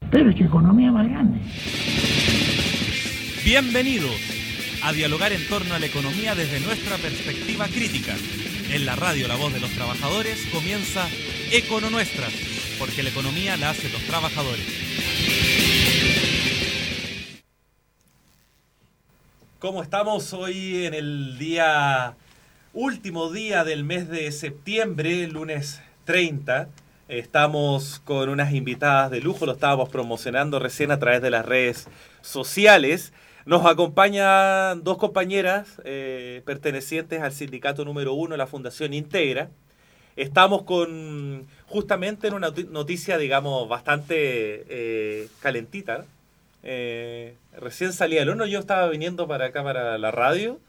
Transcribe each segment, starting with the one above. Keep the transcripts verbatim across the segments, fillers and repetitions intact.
Pero qué economía más grande. Bienvenidos a dialogar en torno a la economía desde nuestra perspectiva crítica. En la radio La Voz de los Trabajadores comienza Econo Nuestras, porque la economía la hacen los trabajadores. ¿Cómo estamos hoy en el día último día del mes de septiembre, lunes treinta? Estamos con unas invitadas de lujo, lo estábamos promocionando recién a través de las redes sociales. Nos acompañan dos compañeras eh, pertenecientes al sindicato número uno, la Fundación Integra. Estamos con justamente en una noticia, digamos, bastante eh, calentita. Eh, recién salía del horno, yo estaba viniendo para acá, para la radio,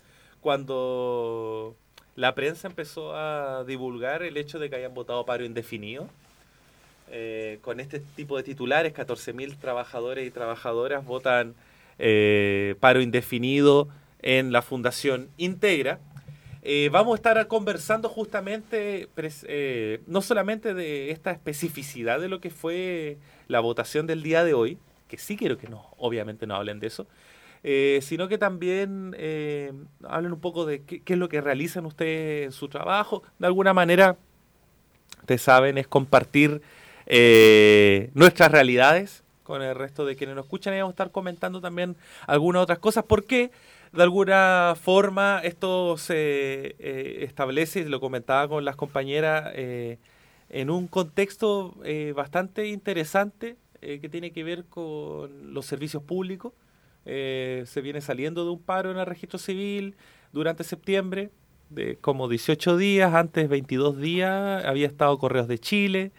cuando la prensa empezó a divulgar el hecho de que hayan votado paro indefinido. Eh, con este tipo de titulares, catorce mil trabajadores y trabajadoras votan eh, paro indefinido en la Fundación Integra. Eh, vamos a estar conversando justamente, eh, no solamente de esta especificidad de lo que fue la votación del día de hoy, que sí quiero que no, obviamente no hablen de eso, eh, sino que también eh, hablen un poco de qué, qué es lo que realizan ustedes en su trabajo. De alguna manera, ustedes saben, es compartir eh, nuestras realidades con el resto de quienes nos escuchan, y vamos a estar comentando también algunas otras cosas, porque de alguna forma esto se eh, establece, y lo comentaba con las compañeras, eh, en un contexto eh, bastante interesante, eh, que tiene que ver con los servicios públicos. Eh, se viene saliendo de un paro en el registro civil durante septiembre, de como dieciocho días, antes veintidós días, había estado Correos de Chile.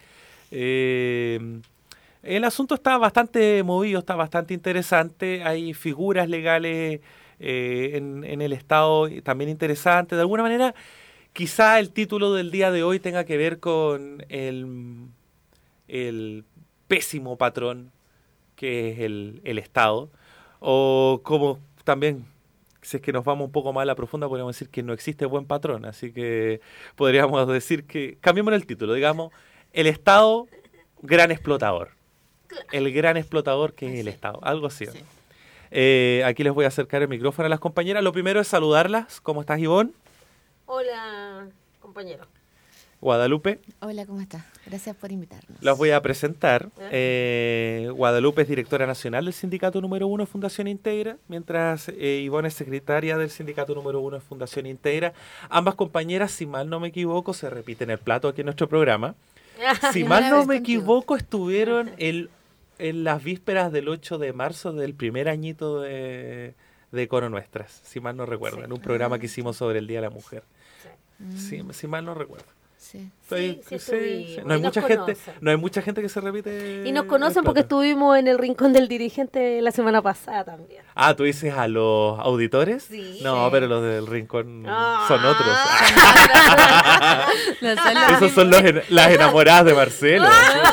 Eh, el asunto está bastante movido, está bastante interesante, hay figuras legales eh, en, en el Estado también interesantes. De alguna manera, quizá el título del día de hoy tenga que ver con el, el pésimo patrón que es el, el Estado, o como también, si es que nos vamos un poco más a la profunda, podríamos decir que no existe buen patrón, así que podríamos decir que, cambiemos el título, digamos, el Estado, gran explotador. El gran explotador que es el Estado, algo así. Sí. Eh, aquí les voy a acercar el micrófono a las compañeras. Lo primero es saludarlas. ¿Cómo estás, Ivonne? Hola, compañero. Guadalupe. Hola, ¿cómo estás? Gracias por invitarnos. Las voy a presentar. Eh, Guadalupe es directora nacional del sindicato número uno de Fundación Integra, mientras eh, Ivonne es secretaria del sindicato número uno de Fundación Integra. Ambas compañeras, si mal no me equivoco, se repiten el plato aquí en nuestro programa. Si mal no me equivoco, estuvieron el, en las vísperas del ocho de marzo del primer añito de, de Econo Nuestras, si mal no recuerdo, sí. En un programa que hicimos sobre el Día de la Mujer. Sí. Sí, si mal no recuerdo. Sí. Estoy, sí, sí, sí, sí. No, hay mucha gente, no hay mucha gente que se repite. Y nos conocen porque estuvimos en el Rincón del Dirigente la semana pasada también. Ah, ¿tú dices a los auditores? Sí. No, sí. Pero los del Rincón ah, son otros. no son los Esos son los, las enamoradas de Marcelo.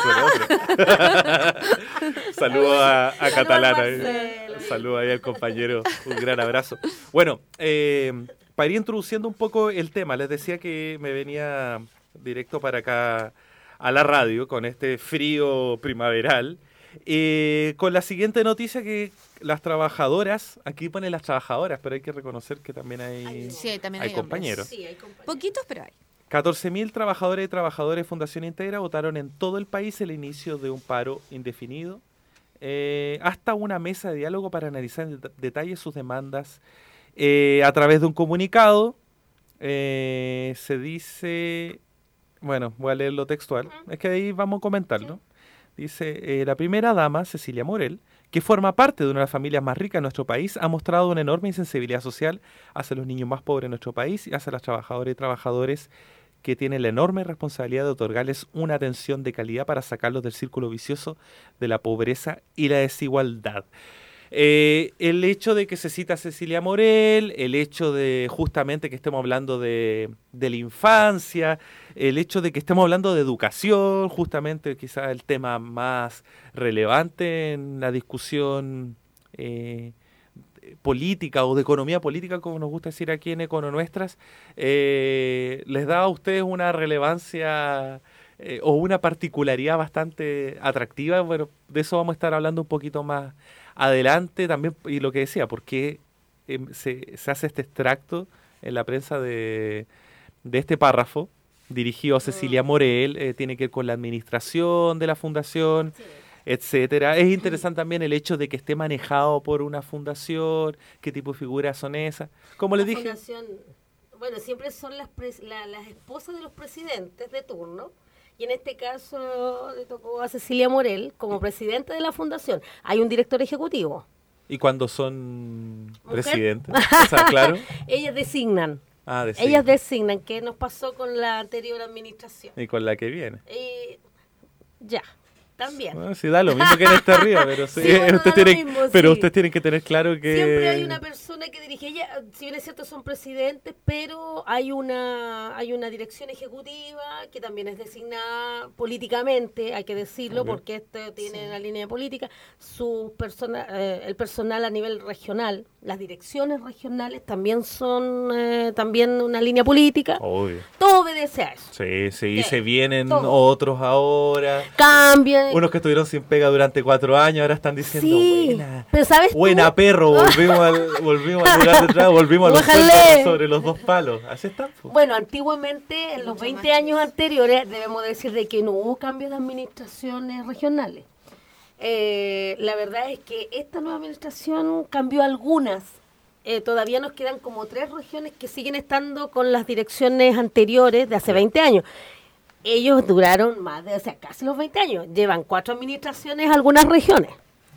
Saludos a, a Catalana. Saludos ahí al compañero. Un gran abrazo. Bueno, eh, para ir introduciendo un poco el tema, les decía que me venía directo para acá a la radio con este frío primaveral, eh, con la siguiente noticia, que las trabajadoras, aquí ponen las trabajadoras, pero hay que reconocer que también hay, sí, también hay, hay compañeros. Sí, hay compañeros. Poquitos, pero hay. catorce mil trabajadores y trabajadoras de Fundación Integra votaron en todo el país el inicio de un paro indefinido, eh, hasta una mesa de diálogo para analizar en det- detalle sus demandas. Eh, a través de un comunicado eh, se dice... Bueno, voy a leerlo textual. Uh-huh. Es que ahí vamos a comentarlo. Sí. Dice, eh, la primera dama, Cecilia Morel, que forma parte de una de las familias más ricas de nuestro país, ha mostrado una enorme insensibilidad social hacia los niños más pobres de nuestro país y hacia las trabajadoras y trabajadores que tienen la enorme responsabilidad de otorgarles una atención de calidad para sacarlos del círculo vicioso de la pobreza y la desigualdad. Eh, el hecho de que se cita a Cecilia Morel, el hecho de justamente que estemos hablando de, de la infancia, el hecho de que estemos hablando de educación, justamente quizás el tema más relevante en la discusión eh, política o de economía política, como nos gusta decir aquí en Econo Nuestras, eh, les da a ustedes una relevancia eh, o una particularidad bastante atractiva. Bueno, de eso vamos a estar hablando un poquito más adelante también. Y lo que decía, ¿por qué eh, se, se hace este extracto en la prensa de, de este párrafo dirigido a Cecilia Morel? Eh, tiene que ver con la administración de la fundación, sí, etcétera. Es interesante también el hecho de que esté manejado por una fundación, qué tipo de figuras son esas. Como les dije, fundación, bueno, siempre son las, pres, la, las esposas de los presidentes de turno, y en este caso le tocó a Cecilia Morel como presidenta de la fundación. Hay un director ejecutivo. ¿Y cuando son ¿Mujer? Presidentes? O sea, claro. Ellas designan. Ah, designan. Ellas designan. ¿Qué nos pasó con la anterior administración? Y con la que viene. Y ya. También. Bueno, sí, da lo mismo que en esta arriba, pero sí, sí, bueno, usted tiene, mismo, pero sí. Ustedes tienen que tener claro que... Siempre hay una persona que dirige, ella, si bien es cierto son presidentes, pero hay una hay una dirección ejecutiva que también es designada políticamente, hay que decirlo, okay, porque esto tiene sí. la línea política, su persona, eh, el personal a nivel regional, las direcciones regionales también son eh, también una línea política. Obvio. Todo obedece a eso. Sí, sí, y se vienen todo. Otros ahora. Cambian. Unos que estuvieron sin pega durante cuatro años ahora están diciendo, sí, buena, pero ¿sabes buena tú? perro, volvimos al, volvimos al lugar de atrás, volvimos a los sueldos sobre los dos palos. Así están. Pues. Bueno, antiguamente, en los veinte años anteriores, debemos decir de que no hubo cambios de administraciones regionales. Eh, la verdad es que esta nueva administración cambió algunas. Eh, todavía nos quedan como tres regiones que siguen estando con las direcciones anteriores de hace veinte años. Ellos duraron más de, o sea, casi los veinte años. Llevan cuatro administraciones algunas regiones.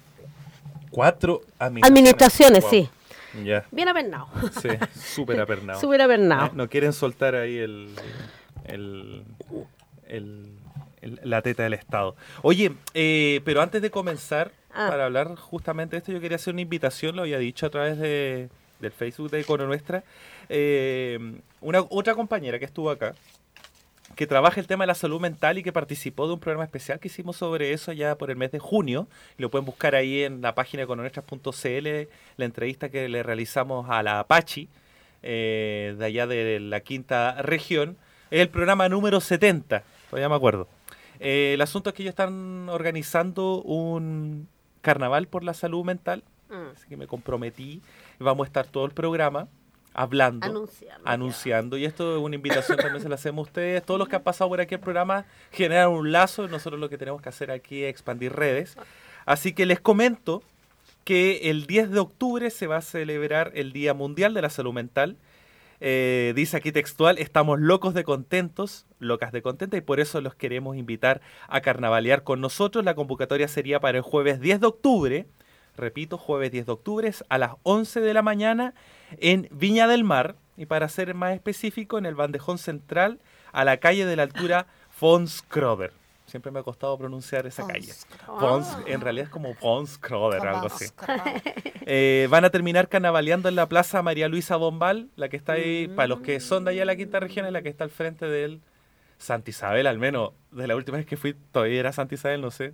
¿Cuatro administraciones? Administraciones, wow. Sí. Ya. Bien apernado. Sí, súper apernado. Súper apernado. No, no quieren soltar ahí el, el, el, el, la teta del Estado. Oye, eh, pero antes de comenzar, ah. para hablar justamente de esto, yo quería hacer una invitación, lo había dicho a través de, del Facebook de Icono Nuestra. Eh, una otra compañera que estuvo acá, que trabaja el tema de la salud mental y que participó de un programa especial que hicimos sobre eso ya por el mes de junio. Lo pueden buscar ahí en la página econonuestras punto c l, la entrevista que le realizamos a la Apache, eh, de allá de la quinta región. Es el programa número setenta, todavía me acuerdo. Eh, el asunto es que ellos están organizando un carnaval por la salud mental, mm. así que me comprometí. Vamos a estar todo el programa hablando, anunciando, anunciando y esto es una invitación también se la hacemos a ustedes. Todos los que han pasado por aquí el programa generan un lazo, nosotros lo que tenemos que hacer aquí es expandir redes. Así que les comento que el diez de octubre se va a celebrar el Día Mundial de la Salud Mental. Eh, dice aquí textual, estamos locos de contentos, locas de contenta, y por eso los queremos invitar a carnavalear con nosotros. La convocatoria sería para el jueves diez de octubre, repito, jueves diez de octubre a las once de la mañana en Viña del Mar, y para ser más específico, en el bandejón central, a la calle de la altura Fons Kroder. Siempre me ha costado pronunciar esa Fons. calle. Fons, en realidad es como Fons Kroder, algo así. Eh, van a terminar carnavaleando en la Plaza María Luisa Bombal, la que está ahí, mm. para los que son de allá de la quinta región, es la que está al frente del Santa Isabel, al menos de la última vez que fui, todavía era Santa Isabel, no sé.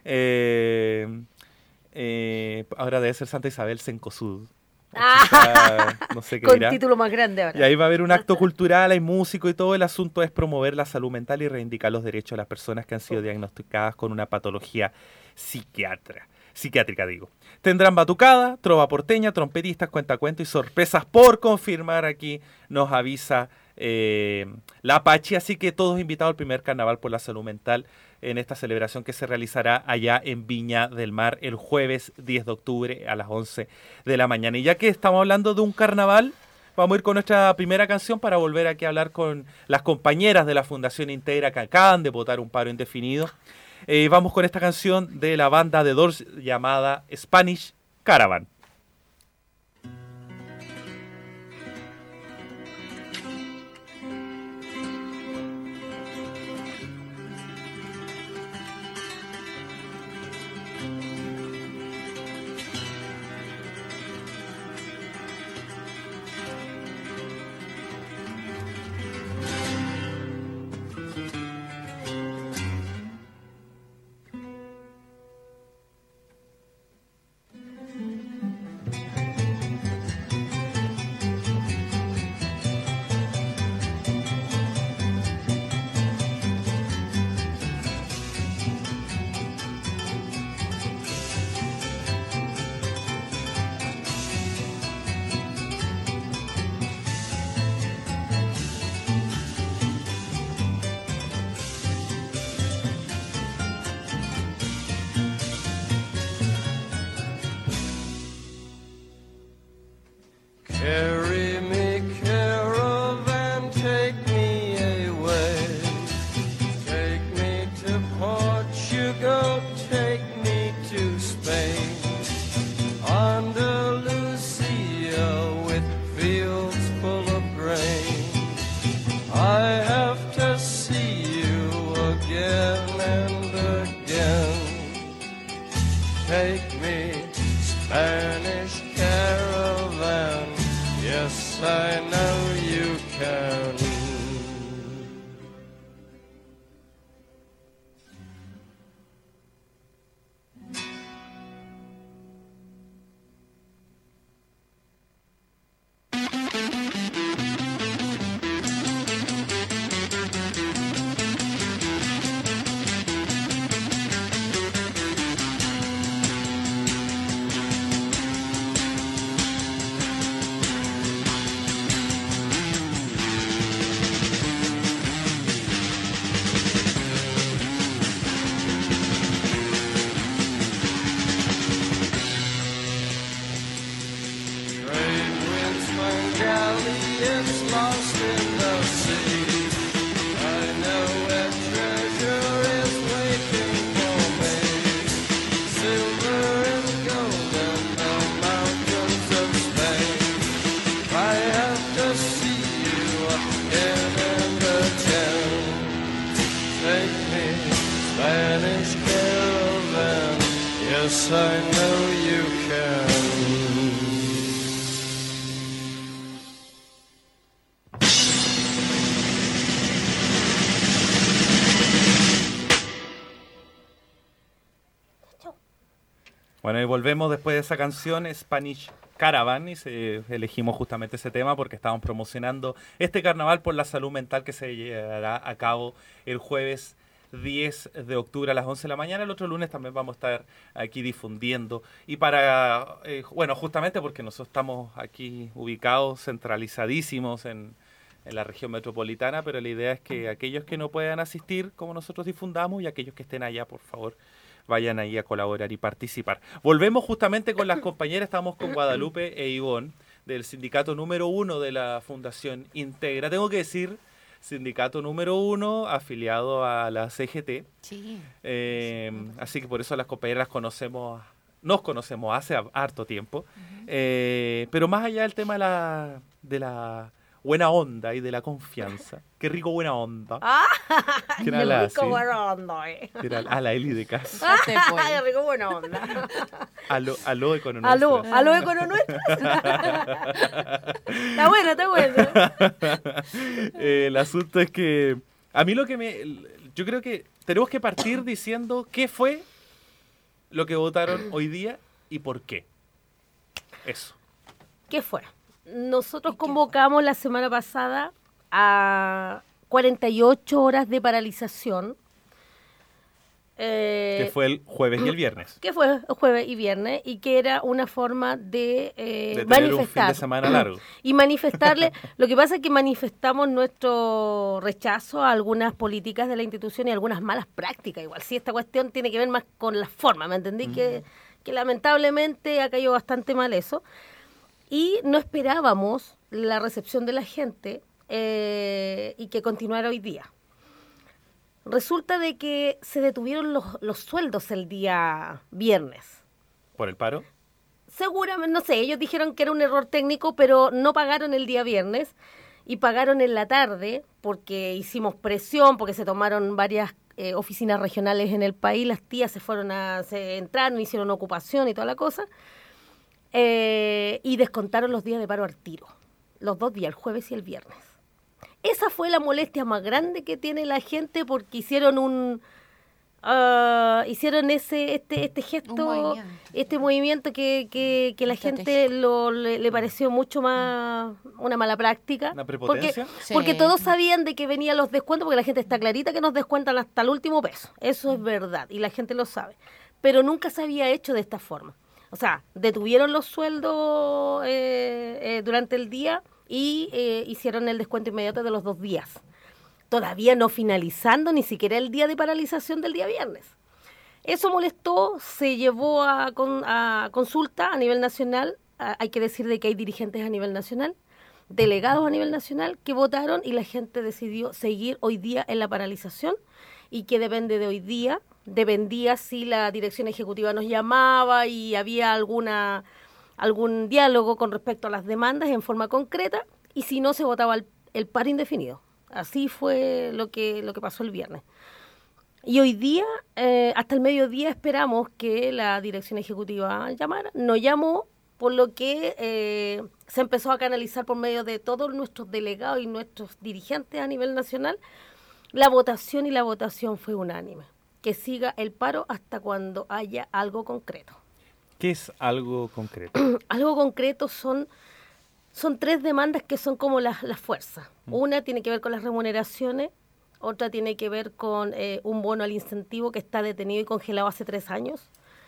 Eh, eh, ahora debe ser Santa Isabel Cencosud. Ah, no sé qué con dirá. Título más grande ahora. Y ahí va a haber un acto cultural, hay músico y todo. El asunto es promover la salud mental y reivindicar los derechos de las personas que han sido diagnosticadas con una patología psiquiatra, psiquiátrica. digo. Tendrán batucada, trova porteña, trompetistas, cuentacuentos y sorpresas por confirmar. Aquí nos avisa eh, la Apache, así que todos invitados al primer carnaval por la salud mental en esta celebración que se realizará allá en Viña del Mar el jueves diez de octubre a las once de la mañana. Y ya que estamos hablando de un carnaval, vamos a ir con nuestra primera canción para volver aquí a hablar con las compañeras de la Fundación Integra que acaban de votar un paro indefinido. Eh, vamos con esta canción de la banda The Doors llamada Spanish Caravan. Take me, Spanish caravan. Yes, I know you can. Yes, I know you can. Bueno, y volvemos después de esa canción, Spanish Caravan, y se, elegimos justamente ese tema porque estamos promocionando este carnaval por la salud mental que se llevará a cabo el jueves diez de octubre a las once de la mañana. El otro lunes también vamos a estar aquí difundiendo. Y para, eh, bueno, justamente porque nosotros estamos aquí ubicados, centralizadísimos en, en la región metropolitana, pero la idea es que aquellos que no puedan asistir, como nosotros difundamos, y aquellos que estén allá, por favor, vayan ahí a colaborar y participar. Volvemos justamente con las compañeras, estamos con Guadalupe e Ivonne, del sindicato número uno de la Fundación Integra. Tengo que decir, sindicato número uno, afiliado a la C G T. Sí. Eh, así que por eso las compañeras las conocemos, nos conocemos hace harto tiempo. Uh-huh. Eh, pero más allá del tema de la, de la buena onda y de la confianza. Qué rico buena onda. Ah, qué rico buena onda, eh. A la Eli de casa. Ah, qué rico buena onda. Aló, aló Econo Aló, Nuestra. aló Econo Nuestra. Está bueno, está bueno. Eh, el asunto es que a mí lo que me... Yo creo que tenemos que partir diciendo qué fue lo que votaron hoy día y por qué. Eso. ¿Qué fue? Nosotros convocamos la semana pasada a cuarenta y ocho horas de paralización. Eh, que fue el jueves y el viernes. Que fue el jueves y viernes y que era una forma de, eh, de manifestar. Un fin de semana largo. Y manifestarle. Lo que pasa es que manifestamos nuestro rechazo a algunas políticas de la institución y algunas malas prácticas. Igual, sí, esta cuestión tiene que ver más con la forma, ¿me entendí? Mm. Que, que lamentablemente ha caído bastante mal eso. Y no esperábamos la recepción de la gente eh, y que continuara hoy día. Resulta de que se detuvieron los, los sueldos el día viernes. ¿Por el paro? Seguramente, no sé, ellos dijeron que era un error técnico, pero no pagaron el día viernes y pagaron en la tarde porque hicimos presión, porque se tomaron varias eh, oficinas regionales en el país, las tías se fueron a, se entraron, hicieron ocupación y toda la cosa. Eh, y descontaron los días de paro al tiro, los dos días, el jueves y el viernes. Esa fue la molestia más grande que tiene la gente porque hicieron un uh, hicieron ese este este gesto, movimiento. este movimiento que, que, que la gente lo, le, le pareció mucho más una mala práctica. ¿Una prepotencia? Porque, sí. porque todos sabían de que venían los descuentos, porque la gente está clarita que nos descuentan hasta el último peso. Eso es verdad y la gente lo sabe. Pero nunca se había hecho de esta forma. O sea, detuvieron los sueldos eh, eh, durante el día y eh, hicieron el descuento inmediato de los dos días. Todavía no finalizando ni siquiera el día de paralización del día viernes. Eso molestó, se llevó a, con, a consulta a nivel nacional. A, hay que decir de que hay dirigentes a nivel nacional, delegados a nivel nacional que votaron y la gente decidió seguir hoy día en la paralización y que depende de hoy día. Dependía si la dirección ejecutiva nos llamaba y había alguna algún diálogo con respecto a las demandas en forma concreta y si no se votaba el, el paro indefinido. Así fue lo que lo que pasó el viernes. Y hoy día, eh, hasta el mediodía, esperamos que la dirección ejecutiva llamara. Nos llamó, por lo que eh, se empezó a canalizar por medio de todos nuestros delegados y nuestros dirigentes a nivel nacional la votación, y la votación fue unánime. Que siga el paro hasta cuando haya algo concreto. ¿Qué es algo concreto? Algo concreto son, son tres demandas que son como las, las fuerzas. Mm. Una tiene que ver con las remuneraciones. Otra tiene que ver con eh, un bono al incentivo que está detenido y congelado hace tres años.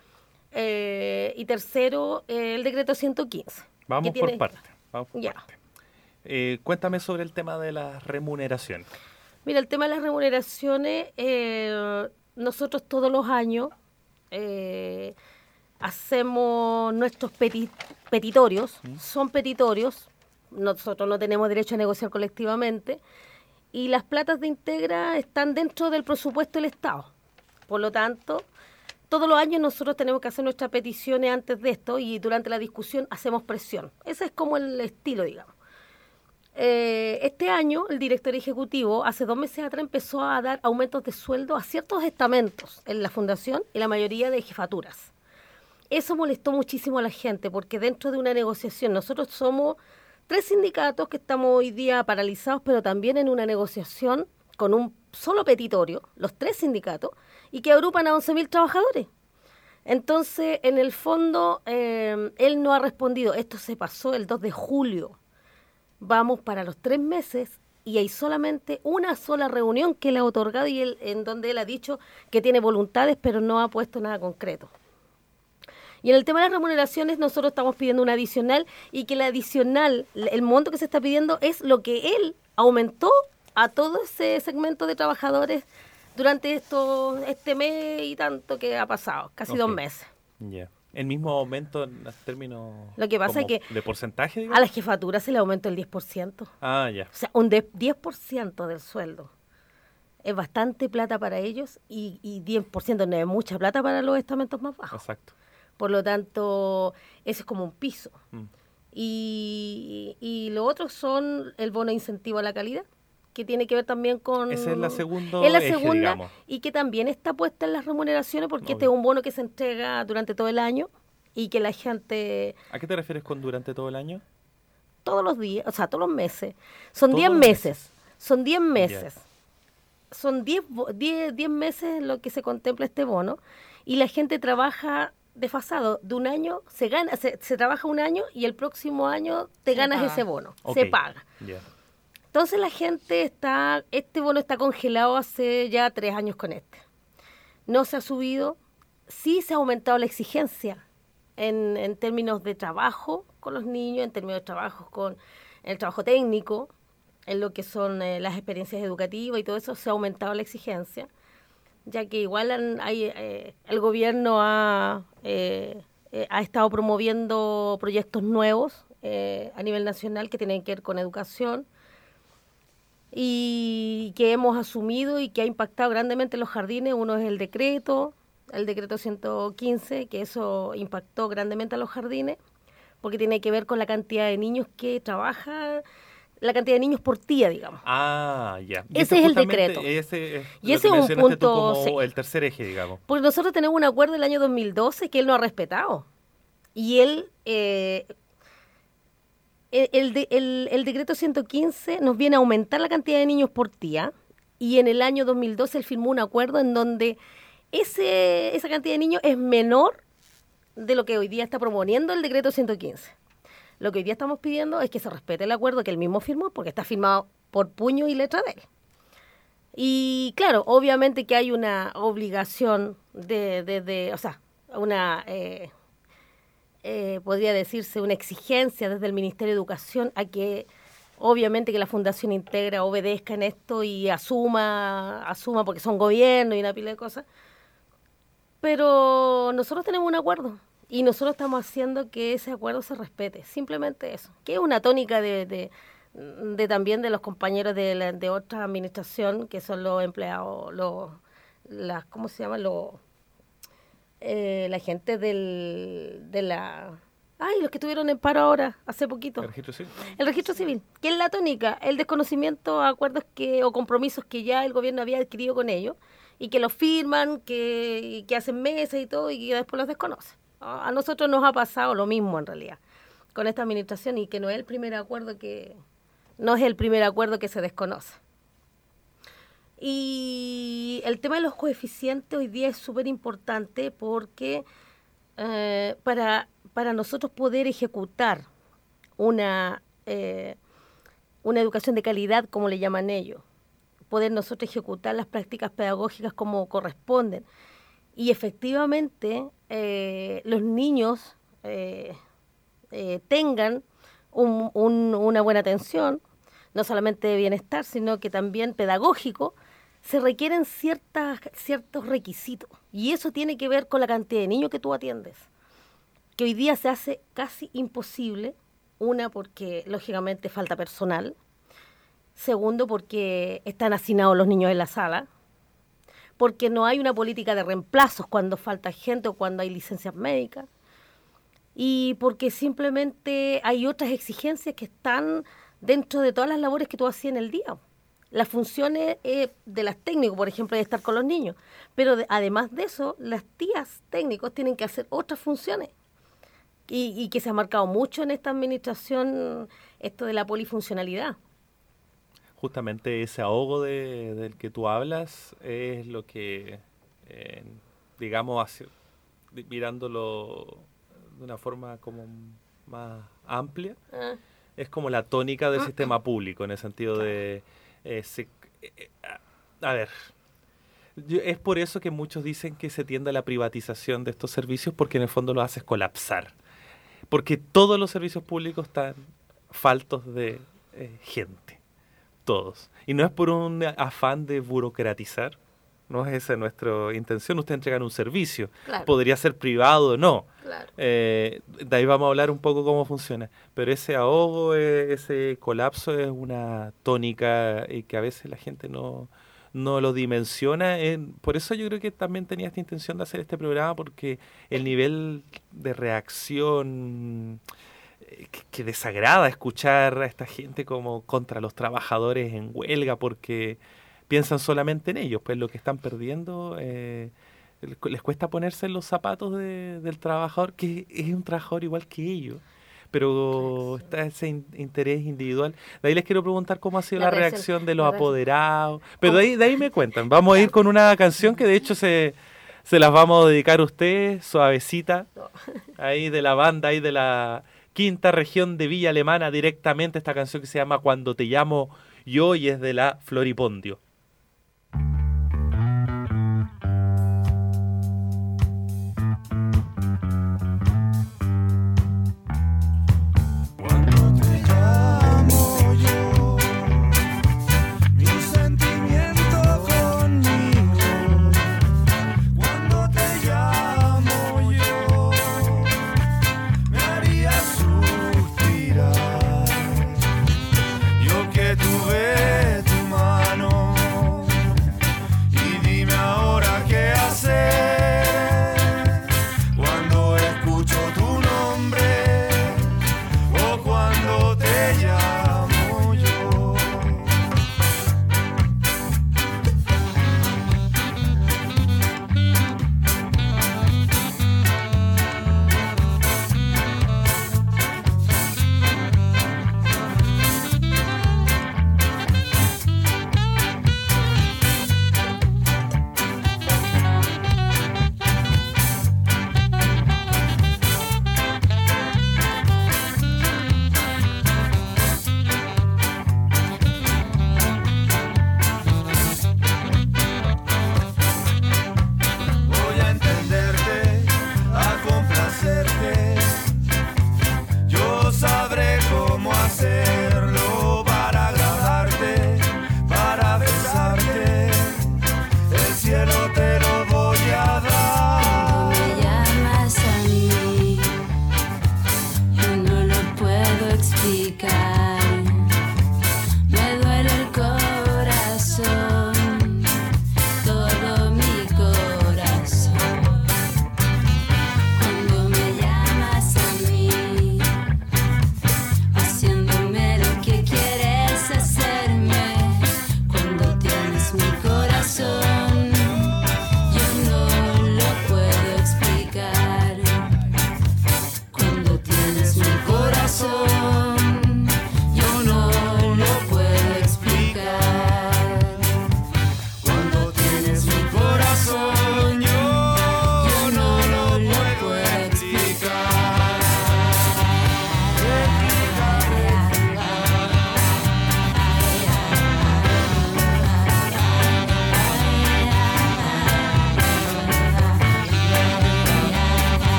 Eh, y tercero, eh, el decreto ciento quince. Vamos tiene... por parte. Vamos por ya. parte. Eh, cuéntame sobre el tema de las remuneraciones. Mira, el tema de las remuneraciones, eh, nosotros todos los años eh, hacemos nuestros peti petitorios. ¿Mm? Son petitorios. Nosotros no tenemos derecho a negociar colectivamente. Y las platas de Integra están dentro del presupuesto del Estado. Por lo tanto, todos los años nosotros tenemos que hacer nuestras peticiones antes de esto y durante la discusión hacemos presión. Ese es como el estilo, digamos. Eh, este año el director ejecutivo, hace dos meses atrás, empezó a dar aumentos de sueldo a ciertos estamentos en la fundación y la mayoría de jefaturas. Eso molestó muchísimo a la gente porque dentro de una negociación nosotros somos... Tres sindicatos que estamos hoy día paralizados, pero también en una negociación con un solo petitorio, los tres sindicatos, y que agrupan a once mil trabajadores. Entonces, en el fondo, eh, él no ha respondido. Esto se pasó el dos de julio. Vamos para los tres meses y hay solamente una sola reunión que le ha otorgado y él, en donde él ha dicho que tiene voluntades, pero no ha puesto nada concreto. Y en el tema de las remuneraciones nosotros estamos pidiendo un adicional y que el adicional, el monto que se está pidiendo es lo que él aumentó a todo ese segmento de trabajadores durante esto, este mes y tanto que ha pasado, casi okay. dos meses. Ya. Yeah. ¿El mismo aumento en términos lo que pasa es que de porcentaje? Digamos? A la jefatura se le aumentó el diez por ciento. Ah, ya. Yeah. O sea, un diez por ciento del sueldo. Es bastante plata para ellos y, y diez por ciento no es mucha plata para los estamentos más bajos. Exacto. Por lo tanto, eso es como un piso. Mm. Y, y lo otro son el bono de incentivo a la calidad, que tiene que ver también con... Esa es la segunda Es la eje, segunda, digamos. Y que también está puesta en las remuneraciones, porque Obvio. Este es un bono que se entrega durante todo el año y que la gente... ¿A qué te refieres con durante todo el año? Todos los días, o sea, todos los meses. Son diez meses. meses. Son diez meses. Yeah. Son diez meses lo que se contempla este bono y la gente trabaja... desfasado de un año, se gana, se, se trabaja un año y el próximo año te se ganas paga. Ese bono, okay. se paga. Yeah. Entonces la gente está, este bono está congelado hace ya tres años con este. No se ha subido, sí se ha aumentado la exigencia en, en términos de trabajo con los niños, en términos de trabajo con el trabajo técnico, en lo que son eh, las experiencias educativas y todo eso, se ha aumentado la exigencia. Ya que igual han, hay, eh, el gobierno ha, eh, eh, ha estado promoviendo proyectos nuevos eh, a nivel nacional que tienen que ver con educación y que hemos asumido y que ha impactado grandemente en los jardines. Uno es el decreto, el decreto ciento quince, que eso impactó grandemente a los jardines porque tiene que ver con la cantidad de niños que trabajan, la cantidad de niños por día, digamos. Ah, ya. Ese es el decreto. Ese es y ese es un punto... como sí. el tercer eje, digamos. Porque nosotros tenemos un acuerdo del año dos mil doce que él no ha respetado. Y él... Eh, el, el, de, el, el decreto ciento quince nos viene a aumentar la cantidad de niños por día. Y en el año dos mil doce él firmó un acuerdo en donde ese esa cantidad de niños es menor de lo que hoy día está proponiendo el decreto ciento quince. Lo que hoy día estamos pidiendo es que se respete el acuerdo que él mismo firmó, porque está firmado por puño y letra de él. Y claro, obviamente que hay una obligación de, de, de o sea, una, eh, eh, podría decirse, una exigencia desde el Ministerio de Educación a que, obviamente, que la Fundación Integra obedezca en esto y asuma, asuma porque son gobierno y una pila de cosas. Pero nosotros tenemos un acuerdo. Y nosotros estamos haciendo que ese acuerdo se respete, simplemente eso, que es una tónica de, de, de también de los compañeros de, la, de otra administración, que son los empleados, los, las, ¿cómo se llama? Los, eh, la gente del, de la... Ay, los que estuvieron en paro ahora, hace poquito. ¿El registro civil? El registro civil, que es la tónica, el desconocimiento a acuerdos que o compromisos que ya el gobierno había adquirido con ellos, y que los firman, que, y que hacen mesas y todo, y que después los desconocen. A nosotros nos ha pasado lo mismo en realidad con esta administración, y que no es el primer acuerdo que no es el primer acuerdo que se desconoce. Y el tema de los coeficientes hoy día es súper importante porque eh, para, para nosotros poder ejecutar una, eh, una educación de calidad, como le llaman ellos, poder nosotros ejecutar las prácticas pedagógicas como corresponden, y efectivamente eh, los niños eh, eh, tengan un, un, una buena atención, no solamente de bienestar, sino que también pedagógico, se requieren ciertas, ciertos requisitos. Y eso tiene que ver con la cantidad de niños que tú atiendes, que hoy día se hace casi imposible. Una, porque lógicamente falta personal. Segundo, porque están hacinados los niños en la sala. Porque no hay una política de reemplazos cuando falta gente o cuando hay licencias médicas. Y porque simplemente hay otras exigencias que están dentro de todas las labores que tú hacías en el día. Las funciones eh, de las técnicos, por ejemplo, de estar con los niños. Pero de, además de eso, las tías técnicos tienen que hacer otras funciones. Y, y que se ha marcado mucho en esta administración esto de la polifuncionalidad. Justamente ese ahogo de, del que tú hablas es lo que, eh, digamos, hace, mirándolo de una forma como más amplia, ah. es como la tónica del uh-uh. sistema público, en el sentido claro. de... Eh, se, eh, a ver, yo, es por eso que muchos dicen que se tiende a la privatización de estos servicios, porque en el fondo lo haces colapsar. Porque todos los servicios públicos están faltos de eh, gente. Todos. Y no es por un afán de burocratizar, no es esa nuestra intención. Usted entrega un servicio, claro. podría ser privado o no. Claro. Eh, de ahí vamos a hablar un poco cómo funciona. Pero ese ahogo, ese colapso es una tónica y que a veces la gente no, no lo dimensiona. En, por eso yo creo que también tenía esta intención de hacer este programa, porque el nivel de reacción... Que, que desagrada escuchar a esta gente como contra los trabajadores en huelga porque piensan solamente en ellos, pues lo que están perdiendo eh, les cuesta ponerse en los zapatos de, del trabajador, que es un trabajador igual que ellos, pero está ese in, interés individual. De ahí les quiero preguntar cómo ha sido la, la reacción de los apoderados, pero de ahí, de ahí me cuentan. Vamos a ir con una canción que de hecho se, se las vamos a dedicar a ustedes, suavecita, ahí de la banda, ahí de la... Quinta Región de Villa Alemana, directamente esta canción que se llama Cuando te llamo yo, y es de la Floripondio. Tuve tu mano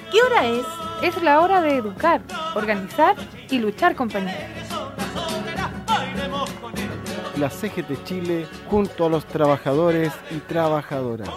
¿Qué hora es? Es la hora de educar, organizar y luchar, compañeros. La C G T Chile junto a los trabajadores y trabajadoras.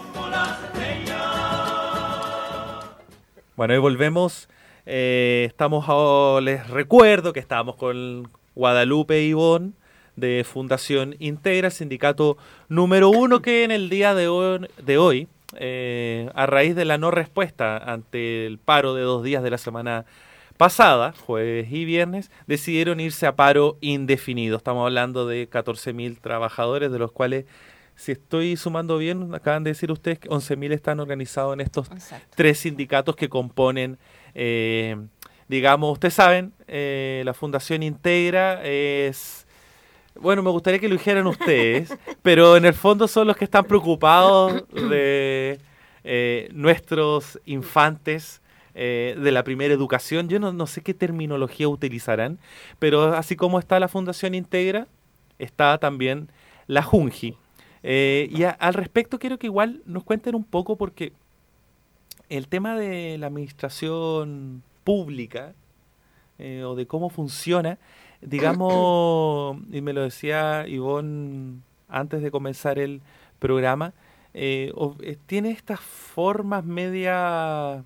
Bueno, y volvemos. Eh, estamos, a, les recuerdo que estábamos con Guadalupe Ivón de Fundación Integra, el sindicato número uno que en el día de hoy, de hoy eh, a raíz de la no respuesta ante el paro de dos días de la semana pasada, jueves y viernes, decidieron irse a paro indefinido. Estamos hablando de catorce mil trabajadores, de los cuales, si estoy sumando bien, acaban de decir ustedes que once mil están organizados en estos Exacto. tres sindicatos que componen, eh, digamos, ustedes saben, eh, la Fundación Integra es... Bueno, me gustaría que lo dijeran ustedes, pero en el fondo son los que están preocupados de eh, nuestros infantes eh, de la primera educación. Yo no, no sé qué terminología utilizarán, pero así como está la Fundación Integra, está también la Junji. Eh, y a, al respecto quiero que igual nos cuenten un poco, porque el tema de la administración pública eh, o de cómo funciona, digamos, y me lo decía Ivonne antes de comenzar el programa, eh, o, eh, tiene estas formas media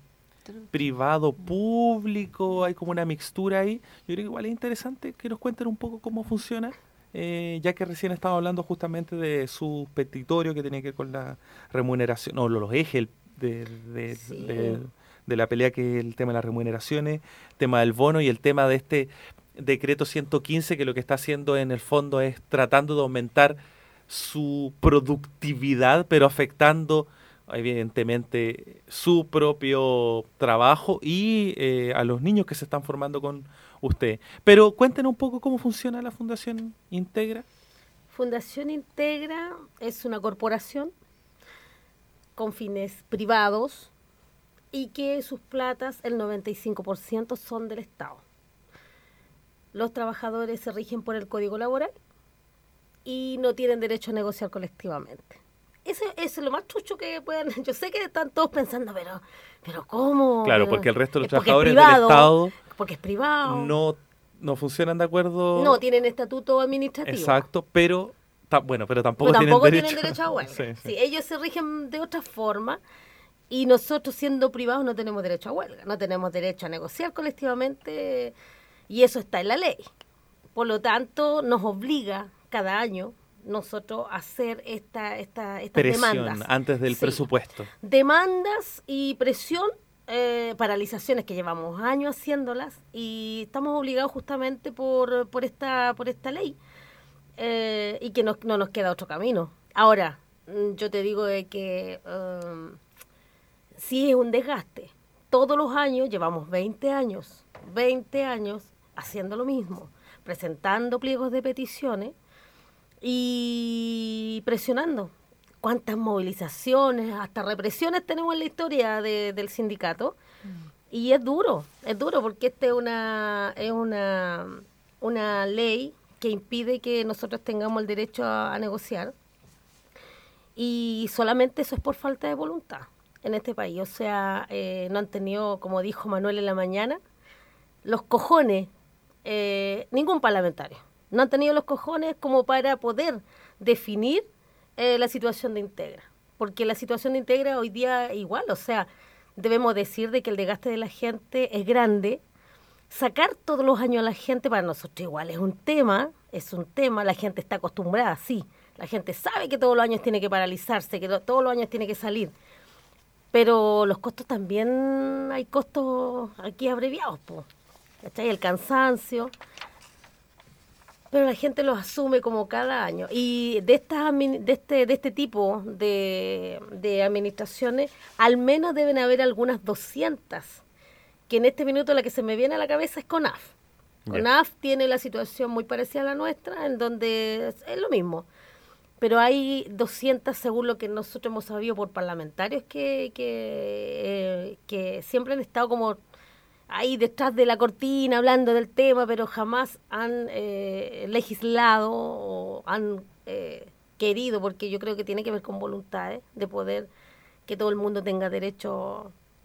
privado-público, hay como una mixtura ahí. Yo creo que igual es interesante que nos cuenten un poco cómo funciona, eh, ya que recién estaba hablando justamente de su petitorio que tenía que ver con la remuneración, o los ejes de, de, sí. de, de la pelea, que es el tema de las remuneraciones, el tema del bono y el tema de este decreto ciento quince, que lo que está haciendo en el fondo es tratando de aumentar su productividad, pero afectando evidentemente su propio trabajo y eh, a los niños que se están formando con usted. Pero cuéntenos un poco cómo funciona la Fundación Integra. Fundación Integra es una corporación con fines privados y que sus platas, el noventa y cinco por ciento son del Estado. Los trabajadores se rigen por el Código Laboral y no tienen derecho a negociar colectivamente. Eso, eso es lo más chucho que pueden... Yo sé que están todos pensando, pero pero ¿cómo? Claro, porque el resto de los es trabajadores privado, del Estado... Porque es privado. No, no funcionan de acuerdo... No, tienen estatuto administrativo. Exacto, pero... Ta, bueno, pero tampoco, pero tampoco tienen, tienen derecho, derecho a huelga. Sí, sí. Sí, ellos se rigen de otra forma y nosotros, siendo privados, no tenemos derecho a huelga. No tenemos derecho a negociar colectivamente... Y eso está en la ley. Por lo tanto, nos obliga cada año nosotros a hacer esta, esta, estas presión demandas. Antes del sí. presupuesto. Demandas y presión, eh, paralizaciones que llevamos años haciéndolas y estamos obligados justamente por, por, esta, por esta ley eh, y que no, no nos queda otro camino. Ahora, yo te digo de que um, sí es un desgaste. Todos los años, llevamos veinte años, veinte años haciendo lo mismo, presentando pliegos de peticiones y presionando. ¿Cuántas movilizaciones, hasta represiones tenemos en la historia de, del sindicato? Mm. Y es duro, es duro porque esta es una, es una, una ley que impide que nosotros tengamos el derecho a, a negociar y solamente eso es por falta de voluntad en este país. O sea, eh, no han tenido, como dijo Manuel en la mañana, los cojones. Eh, ningún parlamentario no han tenido los cojones como para poder definir eh, la situación de Integra, porque la situación de Integra hoy día igual, o sea, debemos decir de que el desgaste de la gente es grande. Sacar todos los años a la gente para nosotros igual es un tema, es un tema, la gente está acostumbrada, sí, la gente sabe que todos los años tiene que paralizarse, que todos los años tiene que salir, pero los costos también, hay costos aquí abreviados, po. ¿Cachai? El cansancio, pero la gente los asume como cada año. Y de estas de este de este tipo de, de administraciones, al menos deben haber algunas doscientas, que en este minuto la que se me viene a la cabeza es CONAF. Yeah. CONAF tiene la situación muy parecida a la nuestra, en donde es, es lo mismo. Pero hay doscientas, según lo que nosotros hemos sabido por parlamentarios, que, que, eh, que siempre han estado como ahí detrás de la cortina hablando del tema, pero jamás han eh, legislado o han eh, querido, porque yo creo que tiene que ver con voluntades de poder que todo el mundo tenga derecho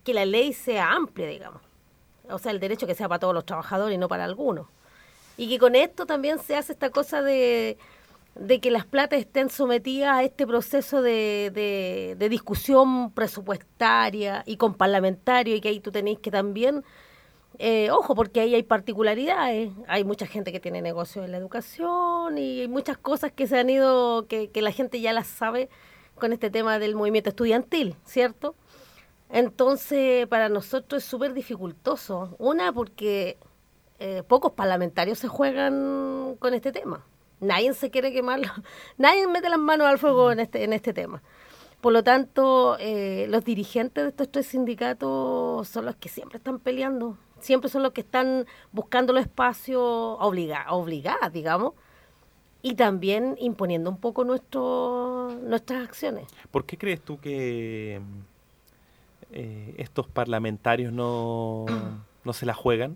que la ley sea amplia, digamos. O sea, el derecho que sea para todos los trabajadores y no para algunos. Y que con esto también se hace esta cosa de, de que las platas estén sometidas a este proceso de, de, de discusión presupuestaria y con parlamentarios, y que ahí tú tenéis que también, eh, ojo, porque ahí hay particularidades. Hay mucha gente que tiene negocios en la educación y hay muchas cosas que se han ido, que, que la gente ya las sabe con este tema del movimiento estudiantil, ¿cierto? Entonces, para nosotros es súper dificultoso. Una, porque eh, pocos parlamentarios se juegan con este tema. Nadie se quiere quemar, nadie mete las manos al fuego en este, en este tema. Por lo tanto, eh, los dirigentes de estos tres sindicatos son los que siempre están peleando, siempre son los que están buscando los espacios obligados, obligadas, digamos, y también imponiendo un poco nuestro, nuestras acciones. ¿Por qué crees tú que eh, estos parlamentarios no, no se la juegan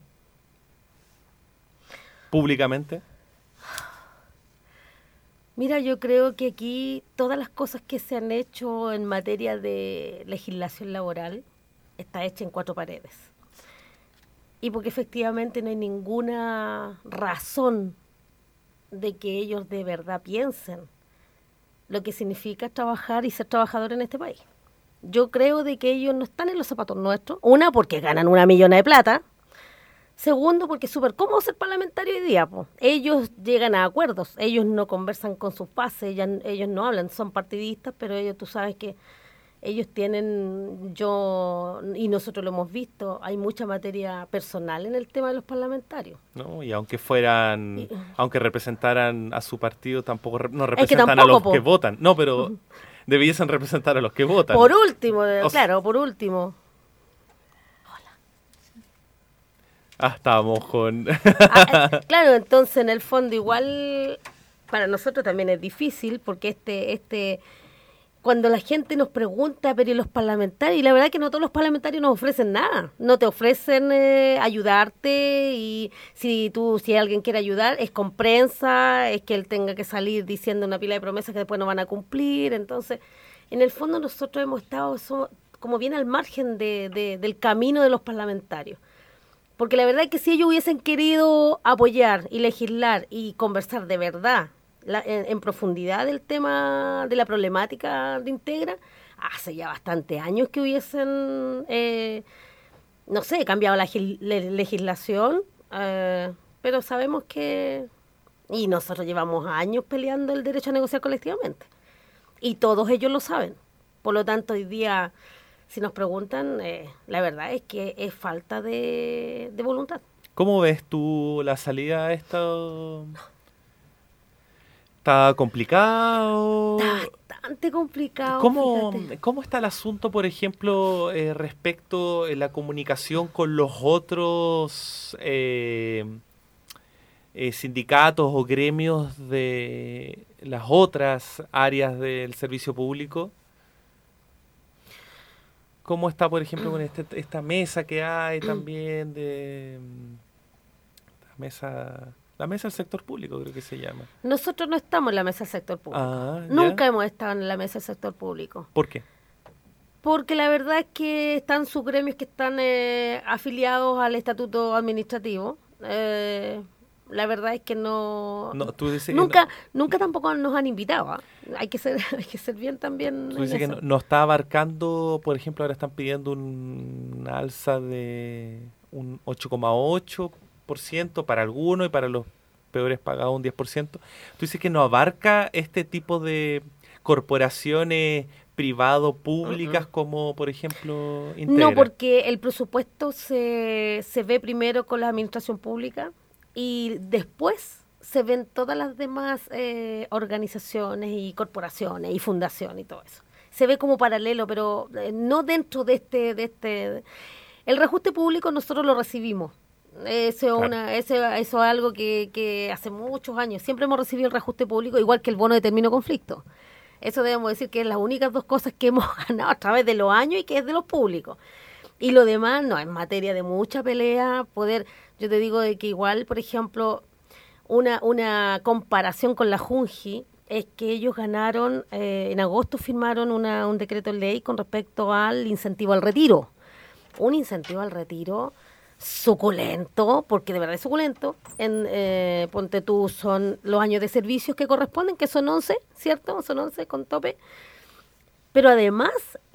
públicamente? Mira, yo creo que aquí todas las cosas que se han hecho en materia de legislación laboral está hecha en cuatro paredes. Y porque efectivamente no hay ninguna razón de que ellos de verdad piensen lo que significa trabajar y ser trabajador en este país. Yo creo de que ellos no están en los zapatos nuestros. Una, porque ganan una millona de plata. Segundo, porque es súper cómodo ser parlamentario hoy día, po. Ellos llegan a acuerdos, ellos no conversan con sus bases, ya, ellos no hablan, son partidistas, pero ellos, tú sabes que ellos tienen, yo y nosotros lo hemos visto, hay mucha materia personal en el tema de los parlamentarios. No, y aunque fueran, y, aunque representaran a su partido, tampoco re, no representan es que tampoco, a los po. que votan. No, pero debiesen representar a los que votan. Por último, o claro, por último. Ah, estábamos con... ah, claro, entonces en el fondo igual para nosotros también es difícil, porque este este cuando la gente nos pregunta, pero ¿y los parlamentarios? Y la verdad es que no todos los parlamentarios nos ofrecen nada, no te ofrecen eh, ayudarte, y si tú si alguien quiere ayudar es con prensa, es que él tenga que salir diciendo una pila de promesas que después no van a cumplir. Entonces, en el fondo nosotros hemos estado somos, como bien al margen de, de, del camino de los parlamentarios. Porque la verdad es que si ellos hubiesen querido apoyar y legislar y conversar de verdad la, en, en profundidad del tema de la problemática de Integra, hace ya bastantes años que hubiesen, eh, no sé, cambiado la le, legislación, eh, pero sabemos que, y nosotros llevamos años peleando el derecho a negociar colectivamente, y todos ellos lo saben. Por lo tanto, hoy día... Si nos preguntan, eh, la verdad es que es falta de, de voluntad. ¿Cómo ves tú la salida a esto? ¿Está complicado? Está bastante complicado. ¿Cómo, ¿Cómo está el asunto, por ejemplo, eh, respecto a la comunicación con los otros eh, eh, sindicatos o gremios de las otras áreas del servicio público? ¿Cómo está, por ejemplo, con este, esta mesa que hay también de la mesa, la mesa del sector público, creo que se llama? Nosotros no estamos en la mesa del sector público. Ah, Nunca hemos estado en la mesa del sector público. ¿Por qué? Porque la verdad es que están sus gremios que están eh, afiliados al estatuto administrativo. Eh, la verdad es que no, no tú dices nunca que no, nunca tampoco nos han invitado, ¿eh? hay que ser hay que ser bien también. Tú dices que no, no está abarcando, por ejemplo, ahora están pidiendo un, una alza de un ocho coma ocho por ciento para algunos y para los peores pagados un diez por ciento. Tú dices que no abarca este tipo de corporaciones privado públicas uh-huh. como, por ejemplo, Integra. No, porque el presupuesto se, se ve primero con la administración pública y después se ven todas las demás eh, organizaciones y corporaciones y fundaciones y todo eso. Se ve como paralelo, pero eh, no dentro de este, de este... El reajuste público nosotros lo recibimos. Eso, claro. una, eso, eso es algo que, que hace muchos años. Siempre hemos recibido el reajuste público, igual que el bono de término conflicto. Eso debemos decir que es las únicas dos cosas que hemos ganado a través de los años y que es de los públicos. Y lo demás, no, es materia de mucha pelea, poder... Yo te digo de que igual, por ejemplo, una, una comparación con la Junji es que ellos ganaron, eh, en agosto firmaron una, un decreto de ley con respecto al incentivo al retiro. un incentivo al retiro suculento, porque de verdad es suculento. En, eh, ponte tú, son los años de servicios que corresponden, que son once, ¿cierto? Son once con tope. Pero además,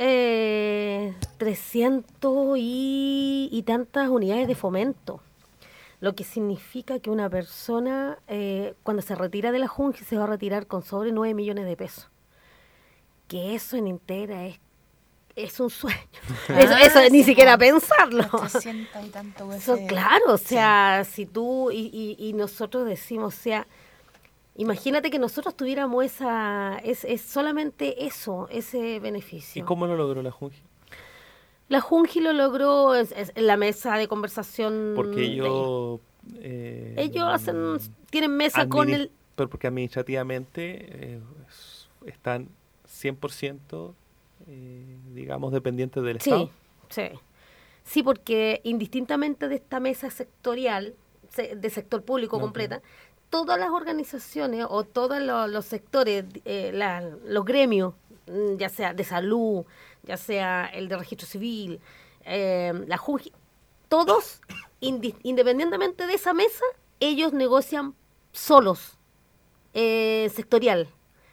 eh, trescientos y, y tantas unidades de fomento. Lo que significa que una persona, eh, cuando se retira de la Junji, se va a retirar con sobre nueve millones de pesos. Que eso en Integra es, es un sueño. Ah, eso eso sí, ni siquiera no. pensarlo. trescientos y tanto U F. Eso, claro, o sea, sí. si tú y, y, y nosotros decimos, o sea, imagínate que nosotros tuviéramos esa, es, es solamente eso, ese beneficio. ¿Y cómo lo logró la Junji? La Junji lo logró es, es, en la mesa de conversación. Porque de ellos... Eh, ellos hacen, tienen mesa con administ- el... Pero porque administrativamente eh, están cien por ciento, eh, digamos, dependientes del Sí, Estado. sí. Sí, porque indistintamente de esta mesa sectorial, se- de sector público No, completa, claro. todas las organizaciones o todos los, los sectores, eh, la- los gremios, mm, ya sea de salud, ya sea el de registro civil, eh, la Junji, todos, indi- independientemente de esa mesa, ellos negocian solos, eh, sectorial.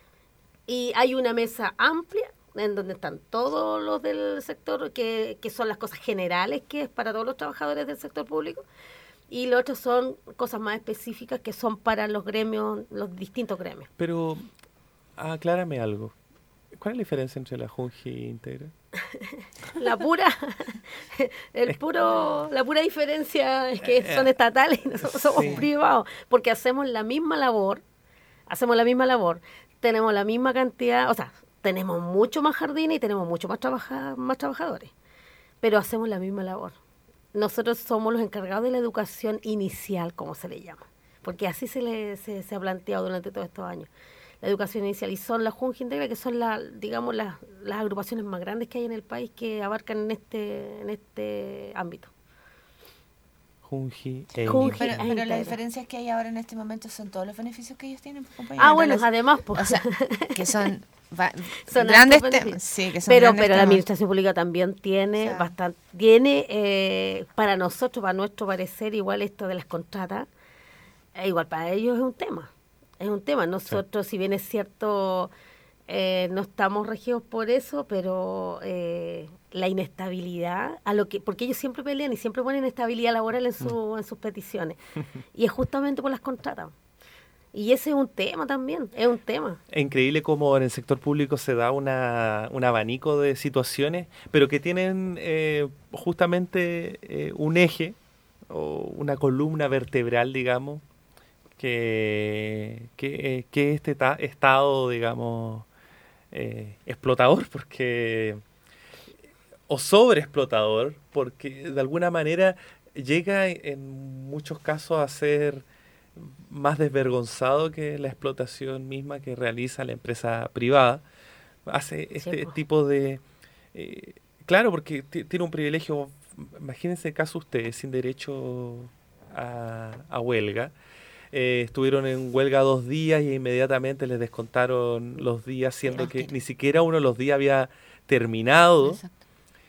Y hay una mesa amplia en donde están todos los del sector, que, que son las cosas generales, que es para todos los trabajadores del sector público, y los otros son cosas más específicas que son para los gremios, los distintos gremios. Pero aclárame algo. ¿Cuál es la diferencia entre la Junji e Integra? La pura, el puro, la pura diferencia es que son estatales y nosotros somos Sí. privados, porque hacemos la misma labor, hacemos la misma labor, tenemos la misma cantidad, o sea, tenemos mucho más jardines y tenemos mucho más trabaja, más trabajadores, pero hacemos la misma labor. Nosotros somos los encargados de la educación inicial, como se le llama, porque así se le se, se ha planteado durante todos estos años. La educación inicial, y son las Junji Integra, que son la, digamos las, las agrupaciones más grandes que hay en el país que abarcan en este en este ámbito. Junji e Junji. Pero, Ah, pero la Integra. diferencia es que hay ahora en este momento son todos los beneficios que ellos tienen, pues, compañera. Ah, En bueno, relación- además, pues, O sea, que son, va- son grandes hartos temas. beneficios. Sí, que son pero grandes pero la temas. administración pública también tiene O sea. bastante, tiene eh, para nosotros, para nuestro parecer, igual esto de las contratas, eh, igual para ellos es un tema. Es un tema. Nosotros, si bien es cierto, eh, no estamos regidos por eso, pero eh, la inestabilidad, a lo que porque ellos siempre pelean y siempre ponen inestabilidad laboral en, su, en sus peticiones. Y es justamente por las contratas. Y ese es un tema también, es un tema. Es increíble cómo en el sector público se da una, un abanico de situaciones, pero que tienen eh, justamente eh, un eje o una columna vertebral, digamos, que, que, que este ta- estado, digamos, eh, explotador, porque o sobreexplotador, porque de alguna manera llega en muchos casos a ser más desvergonzado que la explotación misma que realiza la empresa privada. Hace este pues. tipo de... eh, claro, porque t- tiene un privilegio. Imagínense el caso ustedes, sin derecho a, a huelga. Eh, estuvieron en huelga dos días y inmediatamente les descontaron los días, siendo Al que tiro. ni siquiera uno de los días había terminado. Exacto.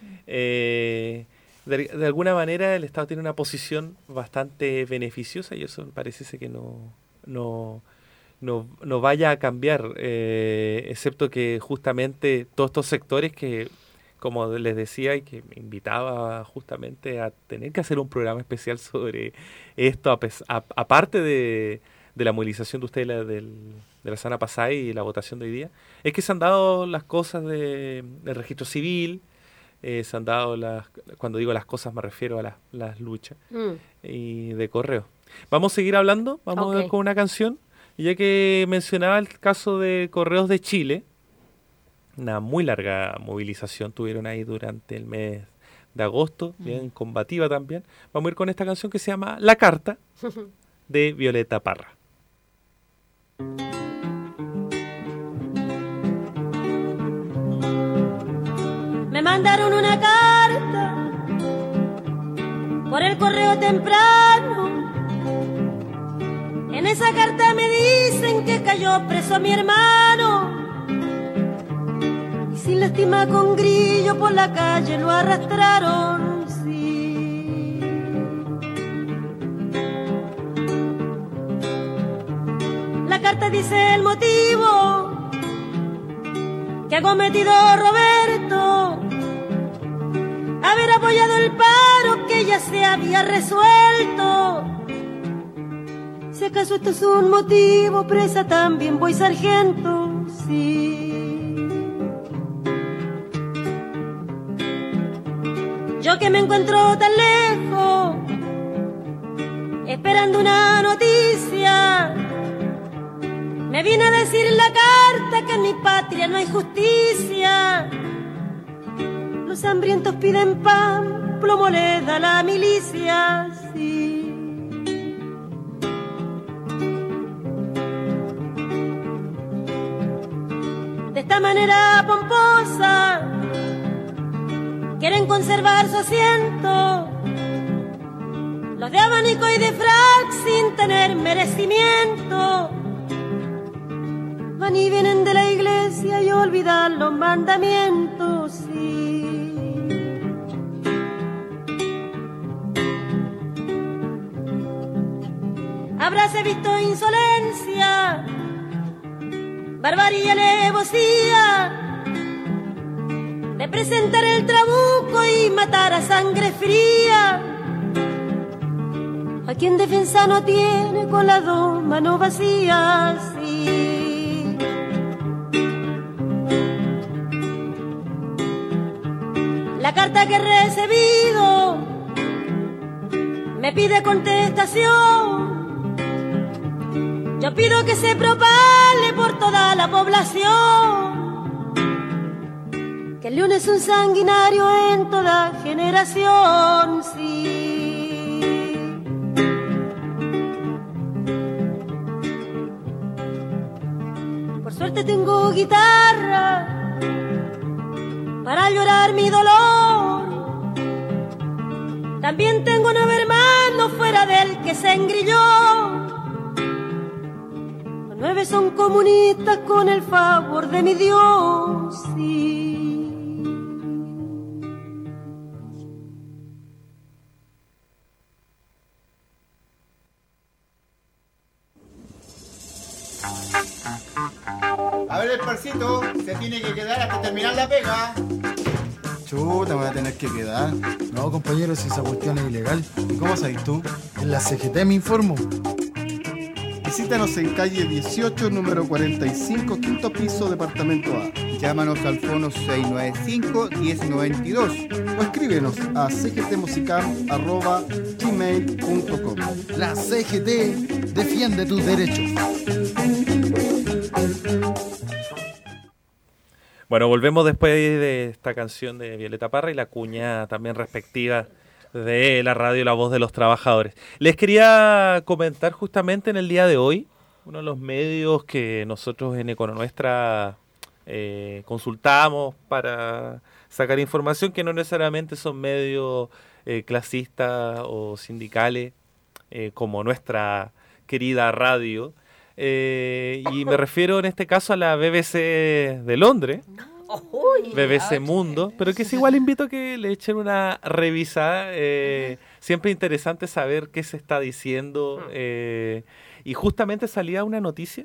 Eh, de, de alguna manera el Estado tiene una posición bastante beneficiosa y eso parece ser que no, no, no, no vaya a cambiar, eh, excepto que justamente todos estos sectores que, como les decía, y que me invitaba justamente a tener que hacer un programa especial sobre esto, a pes- a- aparte de, de la movilización de ustedes la, del, de la semana pasada y la votación de hoy día, es que se han dado las cosas de, del registro civil, eh, se han dado las, cuando digo las cosas me refiero a las, las luchas, Mm. y de correo. Vamos a seguir hablando, vamos Ok. con una canción, y ya que mencionaba el caso de Correos de Chile, una muy larga movilización tuvieron ahí durante el mes de agosto, bien combativa también. Vamos a ir con esta canción que se llama La Carta, de Violeta Parra. Me mandaron una carta por el correo temprano. En esa carta me dicen que cayó preso mi hermano. Y sin lástima con grillo por la calle lo arrastraron carta dice el motivo que ha cometido Roberto, haber apoyado el paro que ya se había resuelto. Si acaso esto es un motivo, presa también voy, sargento, sí. Yo que me encuentro tan lejos, esperando una noticia, me vine a decir en la carta que en mi patria no hay justicia. Los hambrientos piden pan, plomo les da la milicia, sí. De esta manera pomposa quieren conservar su asiento los de abanico y de frac sin tener merecimiento. Van y vienen de la iglesia y olvidan los mandamientos, sí. Habráse visto insolencia, barbarie y alevosía de presentar el trabuco y matar a sangre fría a quien defensa no tiene con las dos manos vacías, sí. La carta que he recibido me pide contestación. Yo pido que se propague por toda la población que el león es un sanguinario en toda generación, sí. Por suerte tengo guitarra para llorar mi dolor. También tengo nueve hermanos fuera del que se engrilló. Los nueve son comunistas con el favor de mi Dios, sí. A ver el parcito, se tiene que quedar hasta terminar la pega. Chuta, me voy a tener que quedar. No, compañero, si esa cuestión es ilegal. ¿Y cómo sabes tú? En la C G T me informo. Visítanos en calle dieciocho, número cuarenta y cinco, quinto piso, departamento A. Llámanos al fono seis nueve cinco, diez noventa y dos o escríbenos a c g t musicam arroba gmail punto com. La C G T defiende tus derechos. Bueno, volvemos después de esta canción de Violeta Parra y la cuña también respectiva de la radio La Voz de los Trabajadores. Les quería comentar justamente en el día de hoy, uno de los medios que nosotros en Econonuestra eh, consultamos para sacar información, que no necesariamente son medios eh, clasistas o sindicales, eh, como nuestra querida radio. Eh, y me refiero en este caso a la B B C de Londres, B B C Mundo, pero que es igual invito a que le echen una revisada. Eh, siempre interesante saber qué se está diciendo. Eh, y justamente salía una noticia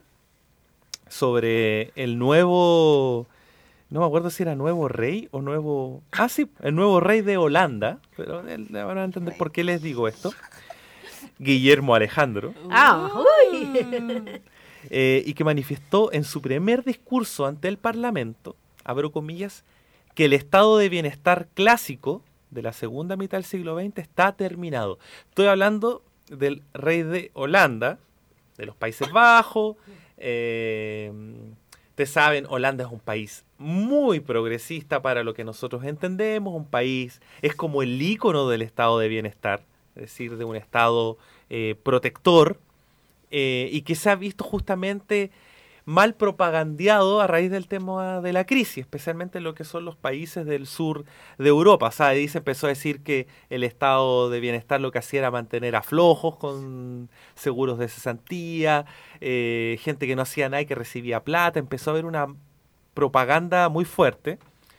sobre el nuevo, no me acuerdo si era nuevo rey o nuevo... Ah, sí, el nuevo rey de Holanda, pero van a entender por qué les digo esto. Guillermo Alejandro, Ah, uy. eh, y que manifestó en su primer discurso ante el Parlamento, abro comillas, que el estado de bienestar clásico de la segunda mitad del siglo veinte está terminado. Estoy hablando del rey de Holanda, de los Países Bajos. Eh, ustedes saben, Holanda es un país muy progresista para lo que nosotros entendemos, un país, es como el ícono del estado de bienestar, es decir, de un estado eh, protector, eh, y que se ha visto justamente mal propagandeado a raíz del tema de la crisis, especialmente en lo que son los países del sur de Europa. O sea, ahí se empezó a decir que el estado de bienestar lo que hacía era mantener a flojos con seguros de cesantía, eh, gente que no hacía nada y que recibía plata. Empezó a haber una propaganda muy fuerte.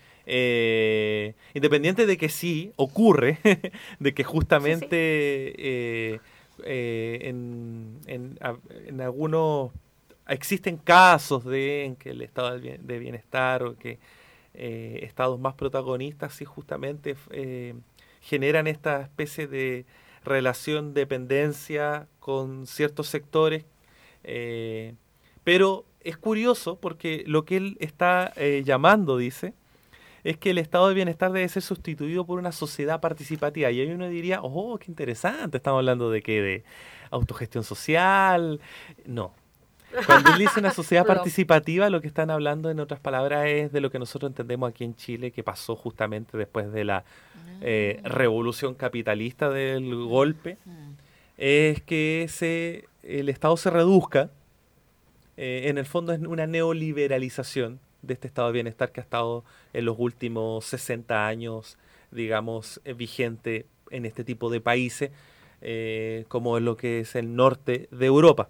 Eh, independiente de que sí ocurre, de que justamente sí, sí. Eh, eh, en, en, en algunos existen casos de en que el estado de bienestar o que eh, estados más protagonistas sí justamente eh, generan esta especie de relación dependencia con ciertos sectores, eh, pero es curioso porque lo que él está eh, llamando, dice, es que el estado de bienestar debe ser sustituido por una sociedad participativa. Y ahí uno diría, oh, qué interesante, estamos hablando de qué, de autogestión social. No. Cuando él dice una sociedad participativa, lo que están hablando, en otras palabras, es de lo que nosotros entendemos aquí en Chile, que pasó justamente después de la eh, revolución capitalista del golpe, es que se, el Estado se reduzca. Eh, en el fondo es una neoliberalización de este estado de bienestar que ha estado en los últimos sesenta años, digamos, eh, vigente en este tipo de países, eh, como es lo que es el norte de Europa.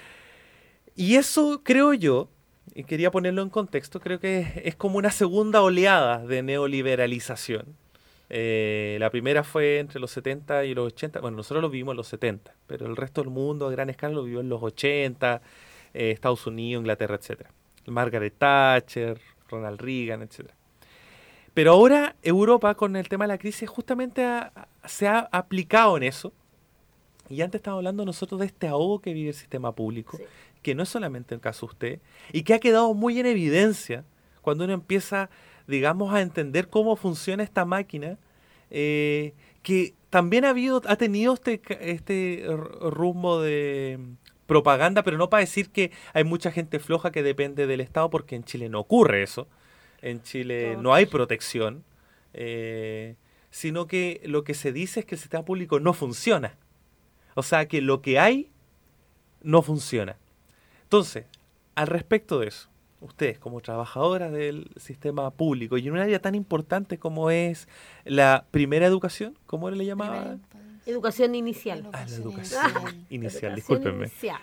Y eso, creo yo, y quería ponerlo en contexto, creo que es, es como una segunda oleada de neoliberalización. Eh, la primera fue entre los setenta y los ochenta, bueno, nosotros lo vivimos en los setenta, pero el resto del mundo a gran escala lo vivió en los ochenta, eh, Estados Unidos, Inglaterra, etcétera. Margaret Thatcher, Ronald Reagan, etcétera. Pero ahora Europa, con el tema de la crisis, justamente ha, se ha aplicado en eso. Y antes estábamos hablando nosotros de este ahogo que vive el sistema público, sí, que no es solamente el caso de usted, y que ha quedado muy en evidencia cuando uno empieza, digamos, a entender cómo funciona esta máquina, eh, que también ha habido, ha tenido este, este rumbo de propaganda, pero no para decir que hay mucha gente floja que depende del Estado, porque en Chile no ocurre eso. En Chile no hay protección, eh, sino que lo que se dice es que el sistema público no funciona. O sea, que lo que hay no funciona. Entonces, al respecto de eso, ustedes como trabajadoras del sistema público y en un área tan importante como es la primera educación, ¿cómo le llamaban? Educación inicial. Ah, la educación Ah, inicial, educación discúlpenme. Inicial.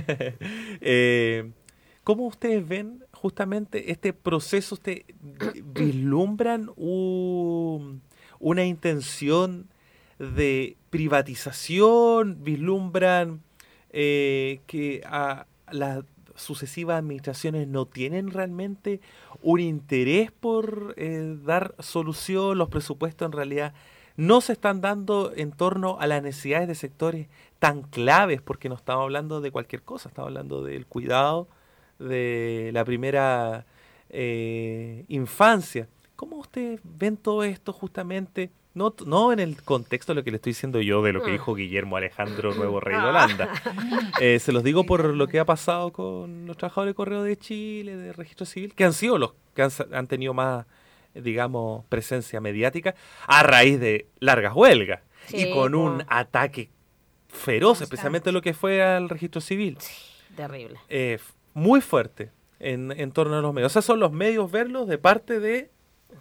eh, ¿Cómo ustedes ven justamente este proceso? ¿Ustedes vislumbran un, una intención de privatización? ¿Vislumbran eh, que a las sucesivas administraciones no tienen realmente un interés por eh, dar solución? Los presupuestos en realidad no se están dando en torno a las necesidades de sectores tan claves, porque no estamos hablando de cualquier cosa, estamos hablando del cuidado de la primera eh, infancia. ¿Cómo ustedes ven todo esto justamente? No, no en el contexto de lo que le estoy diciendo yo, de lo que dijo Guillermo Alejandro, nuevo rey de Holanda. Eh, se los digo por lo que ha pasado con los trabajadores de Correo de Chile, de Registro Civil, que han sido los que han, han tenido más, digamos, presencia mediática a raíz de largas huelgas, sí, y con un ataque feroz, especialmente lo que fue al Registro Civil. Sí, terrible. Eh, muy fuerte en, en torno a los medios. O sea, son los medios verlos de parte de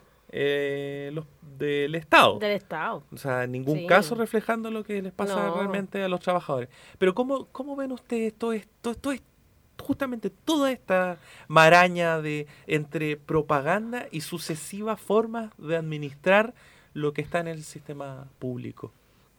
eh, los del Estado. Del Estado. O sea, en ningún sí. caso reflejando lo que les pasa no. realmente a los trabajadores. Pero ¿cómo, cómo ven ustedes todo esto, todo esto, justamente toda esta maraña de entre propaganda y sucesivas formas de administrar lo que está en el sistema público?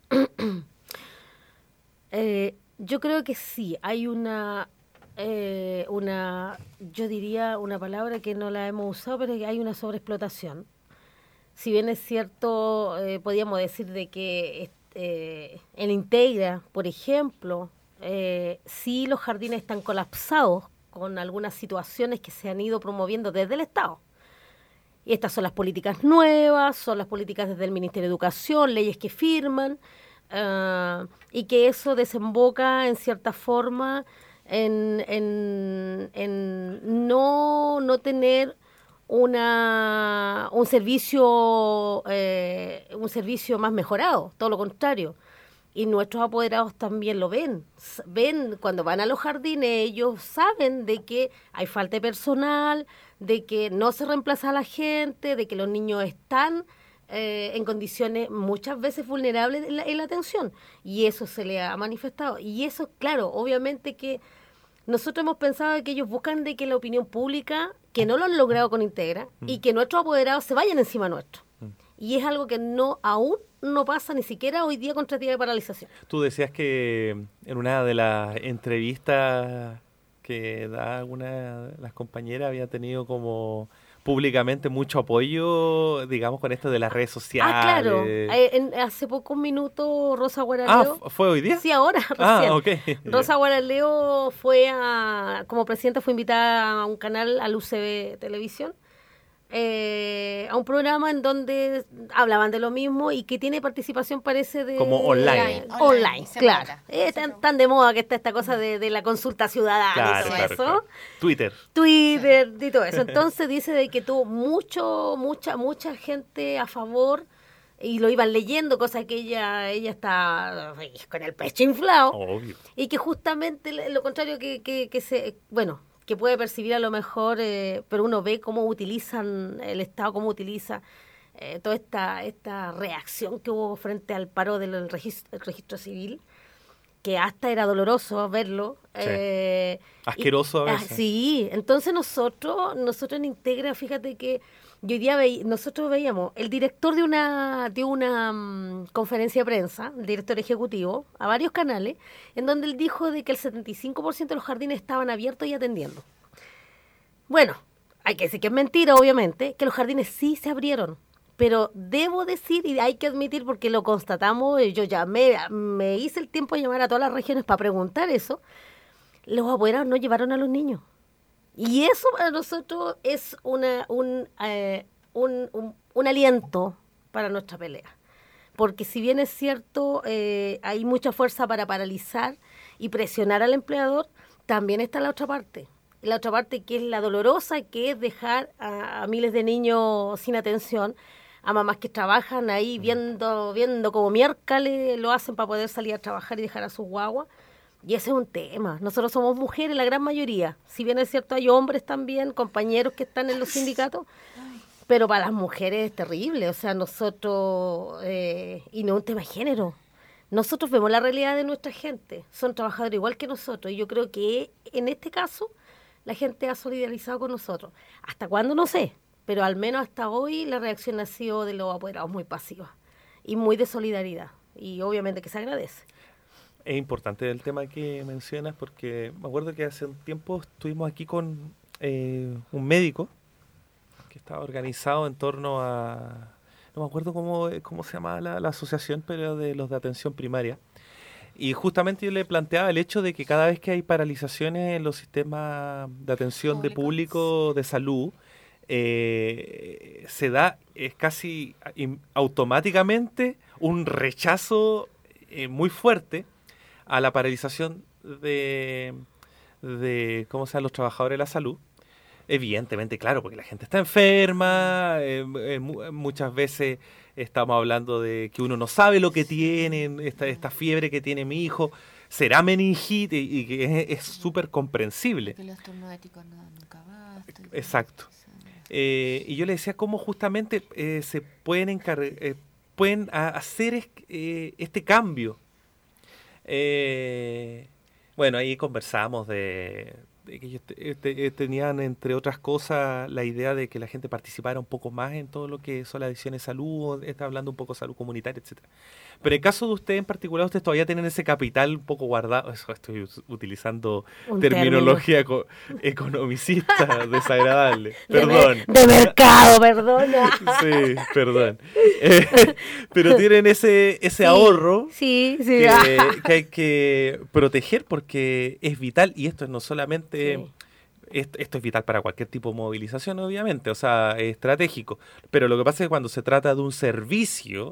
eh, yo creo que sí, hay una eh, una, yo diría una palabra que no la hemos usado, pero hay una sobreexplotación. Si bien es cierto, eh, podríamos decir de que eh, en Integra, por ejemplo, eh, sí los jardines están colapsados con algunas situaciones que se han ido promoviendo desde el Estado. Y estas son las políticas nuevas, son las políticas desde el Ministerio de Educación, leyes que firman, uh, y que eso desemboca en cierta forma en, en, en no, no tener una un servicio eh, un servicio más mejorado, todo lo contrario. Y nuestros apoderados también lo ven, ven cuando van a los jardines, ellos saben de que hay falta de personal, de que no se reemplaza a la gente, de que los niños están eh, en condiciones muchas veces vulnerables en la, en la atención, y eso se le ha manifestado. Y eso, claro, obviamente que nosotros hemos pensado que ellos buscan de que la opinión pública, que no lo han logrado con Integra, mm. y que nuestros apoderados se vayan encima nuestro. Mm. Y es algo que no aún no pasa ni siquiera hoy día con tratativa de paralización. Tú decías que en una de las entrevistas que da una de las compañeras había tenido como públicamente mucho apoyo, digamos, con esto de las redes sociales. Ah, claro. Eh, en- hace poco un minuto Rosa Guaraleo. Ah, ¿fue hoy día? Sí, ahora, recién. Ah, ok. Rosa Guaraleo fue a, como presidenta fue invitada a un canal, al U C B Televisión, eh, a un programa en donde hablaban de lo mismo y que tiene participación, parece, de... Como online. Online, online, se claro. nota. Es tan, tan de moda que está esta cosa de, de la consulta ciudadana Claro, y todo claro, eso. claro. Twitter. Twitter y todo eso. Entonces dice de que tuvo mucho, mucha, mucha gente a favor y lo iban leyendo, cosa que ella, ella está ay, con el pecho inflado. Obvio. Y que justamente le- lo contrario que, que, que se, bueno, que puede percibir a lo mejor, eh, pero uno ve cómo utilizan el Estado, cómo utiliza eh, toda esta, esta reacción que hubo frente al paro del registro, el registro civil, que hasta era doloroso verlo. Sí. eh, Asqueroso a y- ah, veces. sí, entonces nosotros, nosotros en Integra, fíjate que yo hoy día veí- nosotros veíamos el director de una de una mm, conferencia de prensa, el director ejecutivo, a varios canales, en donde él dijo de que el setenta y cinco por ciento de los jardines estaban abiertos y atendiendo. Bueno, hay que decir que es mentira, obviamente, que los jardines sí se abrieron. Pero debo decir, y hay que admitir porque lo constatamos, eh, yo llamé, me hice el tiempo de llamar a todas las regiones para preguntar eso, los apoderados no llevaron a los niños. Y eso para nosotros es una, un, eh, un, un, un aliento para nuestra pelea. Porque si bien es cierto, eh, hay mucha fuerza para paralizar y presionar al empleador, también está la otra parte. La otra parte que es la dolorosa, que es dejar a, a miles de niños sin atención, a mamás que trabajan ahí viendo, viendo como miércoles lo hacen para poder salir a trabajar y dejar a sus guaguas. Y ese es un tema. Nosotros somos mujeres, la gran mayoría. Si bien es cierto, hay hombres también, compañeros que están en los sindicatos, pero para las mujeres es terrible. O sea, nosotros, eh, y no es un tema de género, nosotros vemos la realidad de nuestra gente. Son trabajadores igual que nosotros. Y yo creo que en este caso la gente ha solidarizado con nosotros. ¿Hasta cuándo? No sé. Pero al menos hasta hoy la reacción ha sido de los apoderados muy pasiva y muy de solidaridad. Y obviamente que se agradece. Es importante el tema que mencionas porque me acuerdo que hace un tiempo estuvimos aquí con eh, un médico que estaba organizado en torno a... No me acuerdo cómo, cómo se llamaba la, la asociación, pero de los de atención primaria. Y justamente yo le planteaba el hecho de que cada vez que hay paralizaciones en los sistemas de atención de público de salud, eh, se da es casi im- automáticamente un rechazo eh, muy fuerte a la paralización de, de cómo se llaman los trabajadores de la salud. Evidentemente, claro, porque la gente está enferma, eh, eh, mu- muchas veces estamos hablando de que uno no sabe lo que tiene, esta, esta fiebre que tiene mi hijo, será meningitis y que es es súper comprensible. Que los turnos éticos no dan nunca basta. Exacto. Eh, y yo le decía cómo justamente eh, se pueden, encar- eh, pueden a- hacer es- eh, este cambio. Eh, bueno, ahí conversamos de, de que ellos te- te- tenían, entre otras cosas, la idea de que la gente participara un poco más en todo lo que son las decisiones de salud, está hablando un poco de salud comunitaria, etcétera. Pero en el caso de usted en particular, ustedes todavía tienen ese capital un poco guardado. Eso estoy us- utilizando Un terminología eco- economicista desagradable. De Perdón. mer- De, mercado, perdona. Sí, perdón. Eh, pero tienen ese, ese Sí, ahorro Sí, sí. que, que hay que proteger porque es vital y esto no solamente... Sí. est- Esto es vital para cualquier tipo de movilización, obviamente, o sea, es estratégico. Pero lo que pasa es que cuando se trata de un servicio,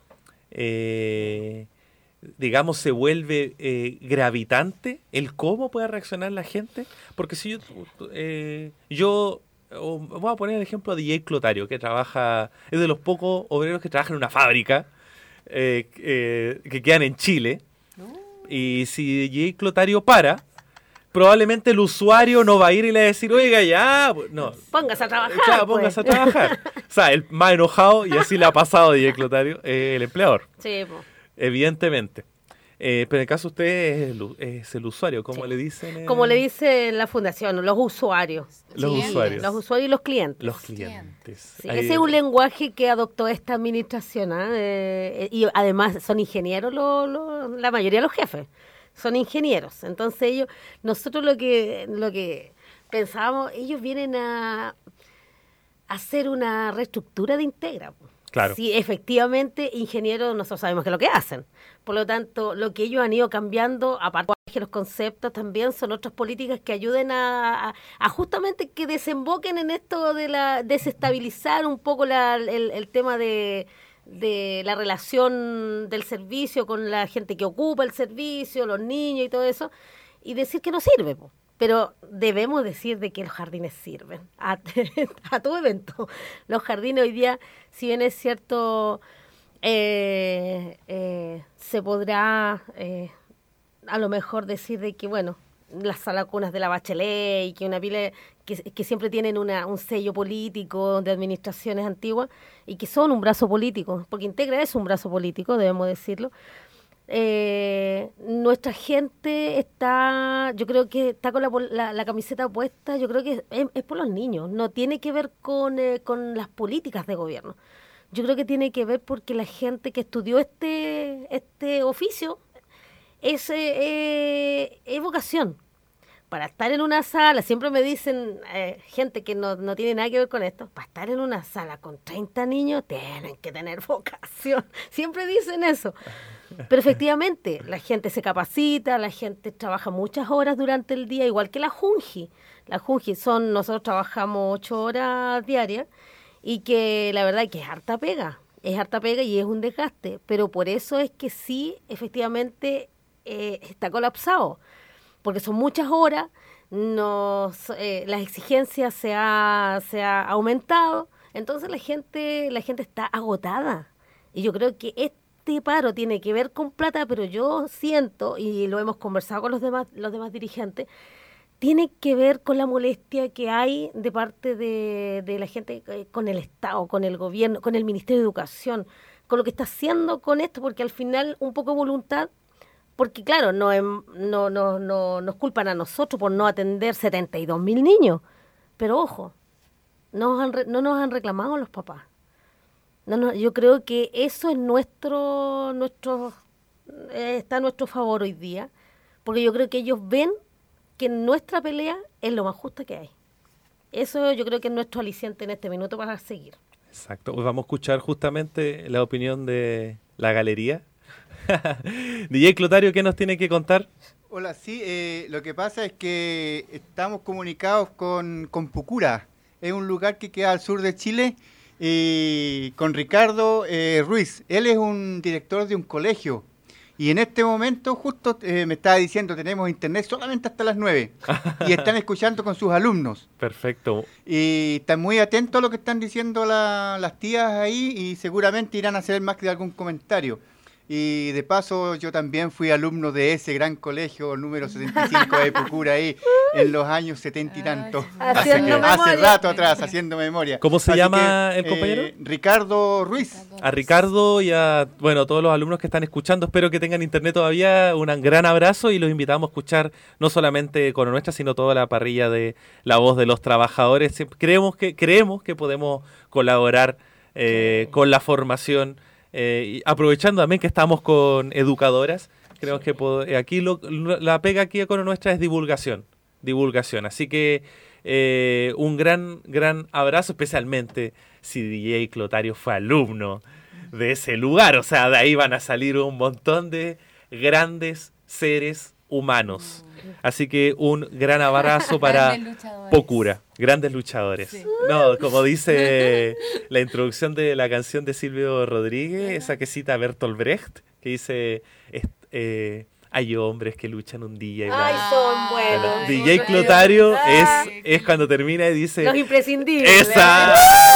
eh, digamos, se vuelve eh, gravitante el cómo puede reaccionar la gente. Porque si yo, eh, yo o voy a poner el ejemplo de D J Clotario, que trabaja, es de los pocos obreros que trabajan en una fábrica eh, eh, que quedan en Chile. Y si D J Clotario para, probablemente el usuario no va a ir y le va a decir, oiga, ya, pues, no. Póngase a trabajar. Claro, pues. póngase a trabajar. O sea, el más enojado, y así le ha pasado a D J Clotario, eh, el empleador, Sí, po. evidentemente. Eh, pero en el caso de usted es el, u- es el usuario, como Sí. le dicen. eh, Como le dice la fundación, los usuarios. Los Clientes. usuarios. Los usuarios y los clientes. Los clientes. Sí, Ahí- ese es un lenguaje que adoptó esta administración, ¿ah? Eh, y además son ingenieros lo- lo- la mayoría de los jefes. son ingenieros. Entonces ellos, nosotros lo que, lo que pensábamos, ellos vienen a hacer una reestructura de Integra. Claro. Sí, efectivamente, ingenieros nosotros sabemos que es lo que hacen. Por lo tanto, lo que ellos han ido cambiando, aparte de los conceptos, también son otras políticas que ayuden a, a, a justamente que desemboquen en esto de la desestabilizar un poco la, el, el tema de, de la relación del servicio con la gente que ocupa el servicio, los niños y todo eso, y decir que no sirve, po. Pero debemos decir de que los jardines sirven a, a todo evento. Los jardines hoy día, si bien es cierto, eh, eh, se podrá eh, a lo mejor decir de que, bueno, las salacunas de la Bachelet y que una pila que, que siempre tienen una, un sello político de administraciones antiguas y que son un brazo político, porque Integra es un brazo político, debemos decirlo. Eh, nuestra gente está, yo creo que está con la, la, la camiseta puesta, yo creo que es, es por los niños, no tiene que ver con, eh, con las políticas de gobierno. Yo creo que tiene que ver porque la gente que estudió este, este oficio es, eh, es vocación. Para estar en una sala, siempre me dicen eh, gente que no, no tiene nada que ver con esto, para estar en una sala con treinta niños tienen que tener vocación. Siempre dicen eso. Pero efectivamente, la gente se capacita, la gente trabaja muchas horas durante el día, igual que la Junji. La Junji son, nosotros trabajamos ocho horas diarias y que la verdad es que es harta pega, es harta pega y es un desgaste, pero por eso es que sí, efectivamente, eh, está colapsado, porque son muchas horas, nos, eh, las exigencias se ha, se ha aumentado, entonces la gente, la gente está agotada. Y yo creo que este Este paro tiene que ver con plata, pero yo siento, y lo hemos conversado con los demás, los demás dirigentes, tiene que ver con la molestia que hay de parte de, de la gente eh, con el Estado, con el gobierno, con el Ministerio de Educación, con lo que está haciendo con esto, porque al final un poco voluntad, porque claro, no, no, no, no nos culpan a nosotros por no atender setenta y dos mil niños, pero ojo, no, han, no nos han reclamado los papás. No, no, yo creo que eso es nuestro, nuestro eh, está a nuestro favor hoy día, porque yo creo que ellos ven que nuestra pelea es lo más justa que hay. Eso yo creo que es nuestro aliciente en este minuto para seguir. Exacto, pues vamos a escuchar justamente la opinión de la galería. D J Clotario, ¿qué nos tiene que contar? Hola, sí, eh, lo que pasa es que estamos comunicados con, con Pucura, es un lugar que queda al sur de Chile, y con Ricardo eh, Ruiz. Él es un director de un colegio y en este momento justo eh, me estaba diciendo tenemos internet solamente hasta las nueve y están escuchando con sus alumnos. Perfecto. Y están muy atentos a lo que están diciendo la, las tías ahí y seguramente irán a hacer más que algún comentario. Y de paso yo también fui alumno de ese gran colegio número setenta y cinco de Pucura ahí en los años setenta y tanto. Hace, hace rato atrás, haciendo memoria. ¿Cómo se Así llama que, el compañero? Eh, Ricardo Ruiz. A Ricardo y a bueno todos los alumnos que están escuchando, espero que tengan internet todavía, un gran abrazo y los invitamos a escuchar no solamente con nuestra, sino toda la parrilla de La Voz de los Trabajadores. Creemos que, creemos que podemos colaborar eh, sí. con la formación. Eh, y aprovechando también que estamos con educadoras, creo que pod- aquí lo, la pega aquí con nuestra es divulgación, divulgación. Así que eh, un gran, gran abrazo, especialmente si D J Clotario fue alumno de ese lugar. O sea, de ahí van a salir un montón de grandes seres humanos. Así que un gran abrazo para Pucura, grandes luchadores. Sí. No, como dice la introducción de la canción de Silvio Rodríguez, esa que cita Bertolt Brecht, que dice, eh, hay hombres que luchan un día y Ay, son buenos. D J Clotario es, es cuando termina y dice... Los imprescindibles. Esa...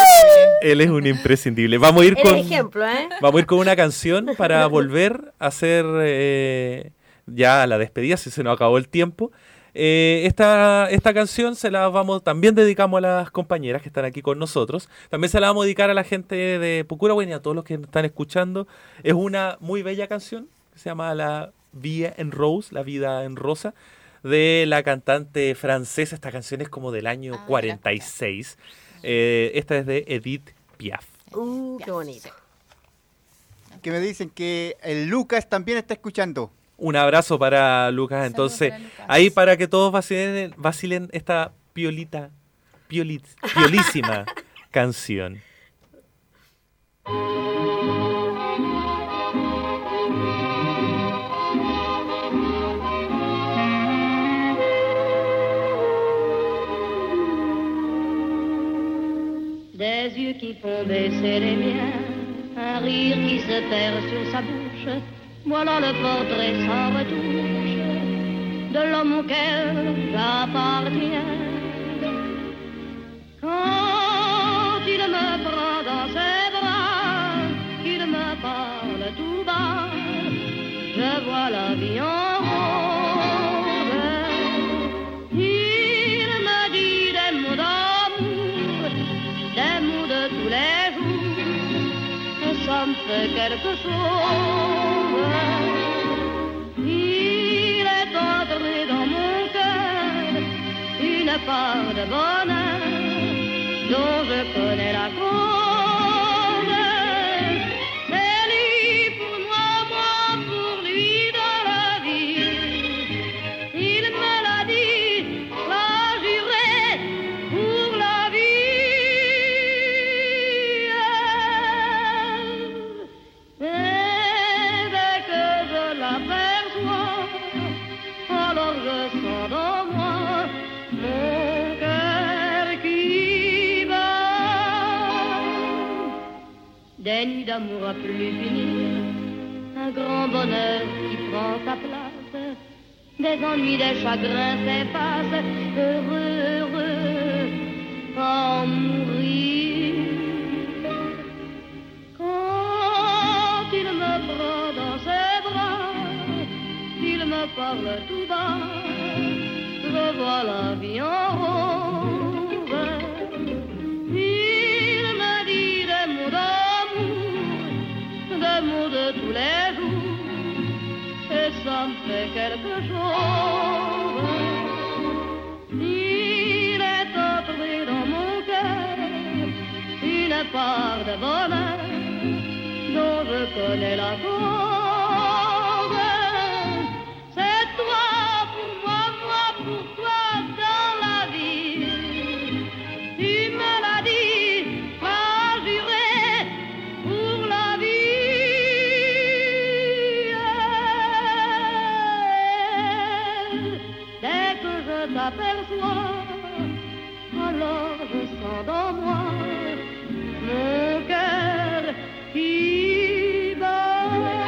Él es un imprescindible. Vamos a ir con... ejemplo, ¿eh? Vamos a ir con una canción para volver a hacer... Eh, ya la despedida, si se nos acabó el tiempo. Eh, esta, esta canción se la vamos, también dedicamos a las compañeras que están aquí con nosotros. También se la vamos a dedicar a la gente de Pucura, bueno, y a todos los que están escuchando. Es una muy bella canción que se llama La Vie en Rose, La Vida en Rosa, de la cantante francesa. Esta canción es como del año ah, cuarenta y seis. Eh, esta es de Edith Piaf. Uh, qué bonito. Que me dicen que el Lucas también está escuchando. Un abrazo para Lucas, entonces, para Lucas. ahí para que todos vacilen, vacilen esta piolita, piolit, piolísima canción. Des yeux qui font baisser les miens, un rire qui se perd sur sa bouche, voilà le portrait sans retouche de l'homme auquel j'appartiens. Quand il me prend dans ses bras, qu'il me parle tout bas, je vois la vie en rose. Il me dit des mots d'amour, des mots de tous les jours, et ça me fait quelque chose. Il est entré dans mon cœur une part de bonheur dont je connais la cause. C'est lui pour moi, moi pour lui dans la vie. Il me l'a dit, l'a juré pour la vie. Et dès que je l'aperçois, alors je sens dans moi mon cœur qui bat. Des nuits d'amour à plus finir, un grand bonheur qui prend sa place, des ennuis, des chagrins s'effacent, heureux, heureux, à en mourir. Quand il me prend dans ses bras, il me parle tout bas, je vois la vie en rose. Il me dit des mots d'amour, des mots de tous les jours, et ça me fait quelque chose. Il est entré dans mon cœur une part de bonheur dont je connais la cause. C'est toi pour moi, moi pour toi dans la vie. Tu me l'as dit, m'as juré pour la vie. Dès que je t'aperçois, alors je sens dans moi mon cœur qui bat.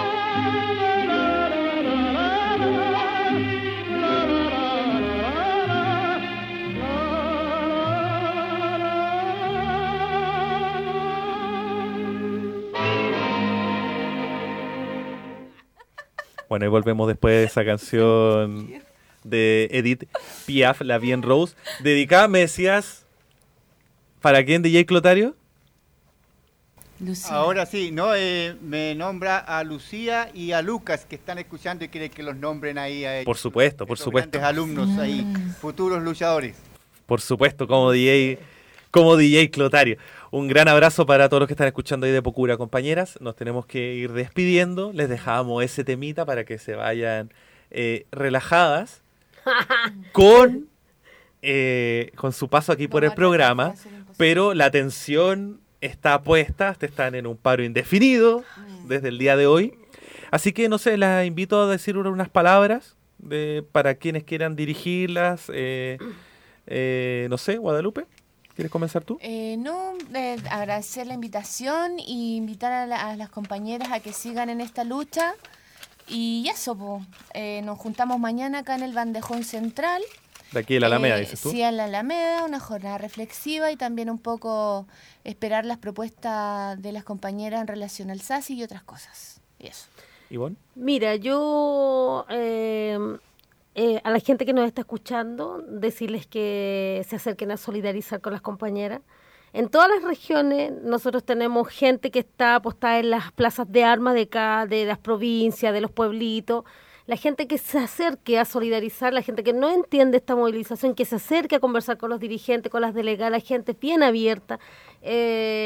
Bueno, y volvemos después de esa canción de Edith Piaf, La Bien Rose, dedicada, me decías, ¿para quién, D J Clotario? Lucía. Ahora sí, no, eh, me nombra a Lucía y a Lucas, que están escuchando y quieren que los nombren ahí a ellos. Por supuesto, por Estos supuesto. grandes alumnos ahí, futuros luchadores. Por supuesto, como D J, como D J Clotario. Un gran abrazo para todos los que están escuchando ahí de Pocura, compañeras. Nos tenemos que ir despidiendo. Les dejamos ese temita para que se vayan eh, relajadas con, eh, con su paso aquí por el programa. Pero la atención está puesta. Están en un paro indefinido desde el día de hoy. Así que, no sé, las invito a decir unas palabras de, para quienes quieran dirigirlas. Eh, eh, no sé, Guadalupe. ¿Quieres comenzar tú? Eh, no, eh, agradecer la invitación y invitar a, la, a las compañeras a que sigan en esta lucha. Y eso, po, eh, nos juntamos mañana acá en el Bandejón Central. De aquí en la Alameda, eh, dices tú. Sí, en la Alameda, una jornada reflexiva y también un poco esperar las propuestas de las compañeras en relación al S A S I y otras cosas. Y eso. ¿Ivonne? Mira, yo... Eh, Eh, a la gente que nos está escuchando, decirles que se acerquen a solidarizar con las compañeras. En todas las regiones nosotros tenemos gente que está apostada en las plazas de armas de acá, de las provincias, de los pueblitos. La gente que se acerque a solidarizar, la gente que no entiende esta movilización, que se acerque a conversar con los dirigentes, con las delegadas, la gente bien abierta. Eh,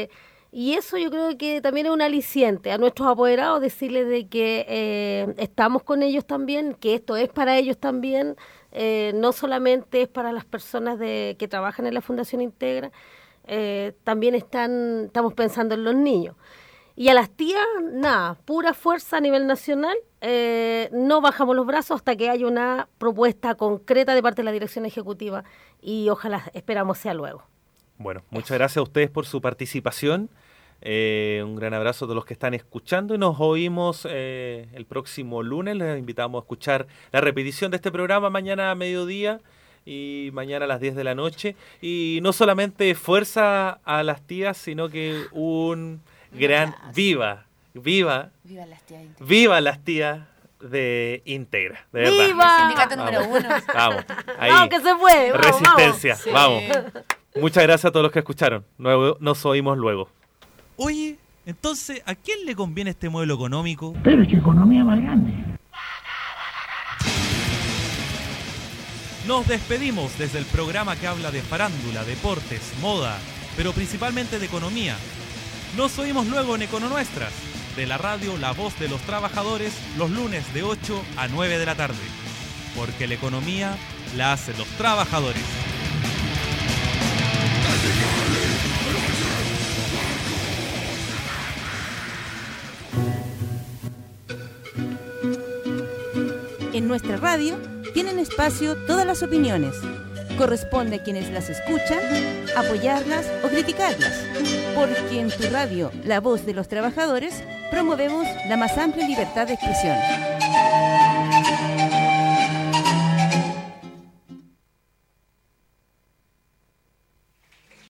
Y eso yo creo que también es un aliciente a nuestros apoderados, decirles de que eh, estamos con ellos también, que esto es para ellos también, eh, no solamente es para las personas de, que trabajan en la Fundación Integra, eh, también están, estamos pensando en los niños. Y a las tías, nada, pura fuerza a nivel nacional, eh, no bajamos los brazos hasta que haya una propuesta concreta de parte de la dirección ejecutiva y ojalá, esperamos sea luego. Bueno, muchas gracias a ustedes por su participación. Eh, un gran abrazo a todos los que están escuchando y nos oímos eh, el próximo lunes. Les invitamos a escuchar la repetición de este programa mañana a mediodía y mañana a las diez de la noche. Y no solamente fuerza a las tías, sino que un gran viva, viva, Viva las tías Integra. Viva las tías de Integra, de verdad. ¡Viva! El sindicato número uno. Vamos, ahí. Vamos, que se puede. Vamos, Resistencia, vamos. vamos. Muchas gracias a todos los que escucharon. Nuevo- Nos oímos luego. Oye, entonces, ¿a quién le conviene este modelo económico? Pero es que economía más grande. Nos despedimos desde el programa que habla de farándula, deportes, moda, pero principalmente de economía. Nos oímos luego en Econonuestras, de la radio La Voz de los Trabajadores, los lunes de ocho a nueve de la tarde. Porque la economía la hacen los trabajadores. En nuestra radio tienen espacio todas las opiniones. Corresponde a quienes las escuchan apoyarlas o criticarlas. Porque en tu radio, La Voz de los Trabajadores, promovemos la más amplia libertad de expresión.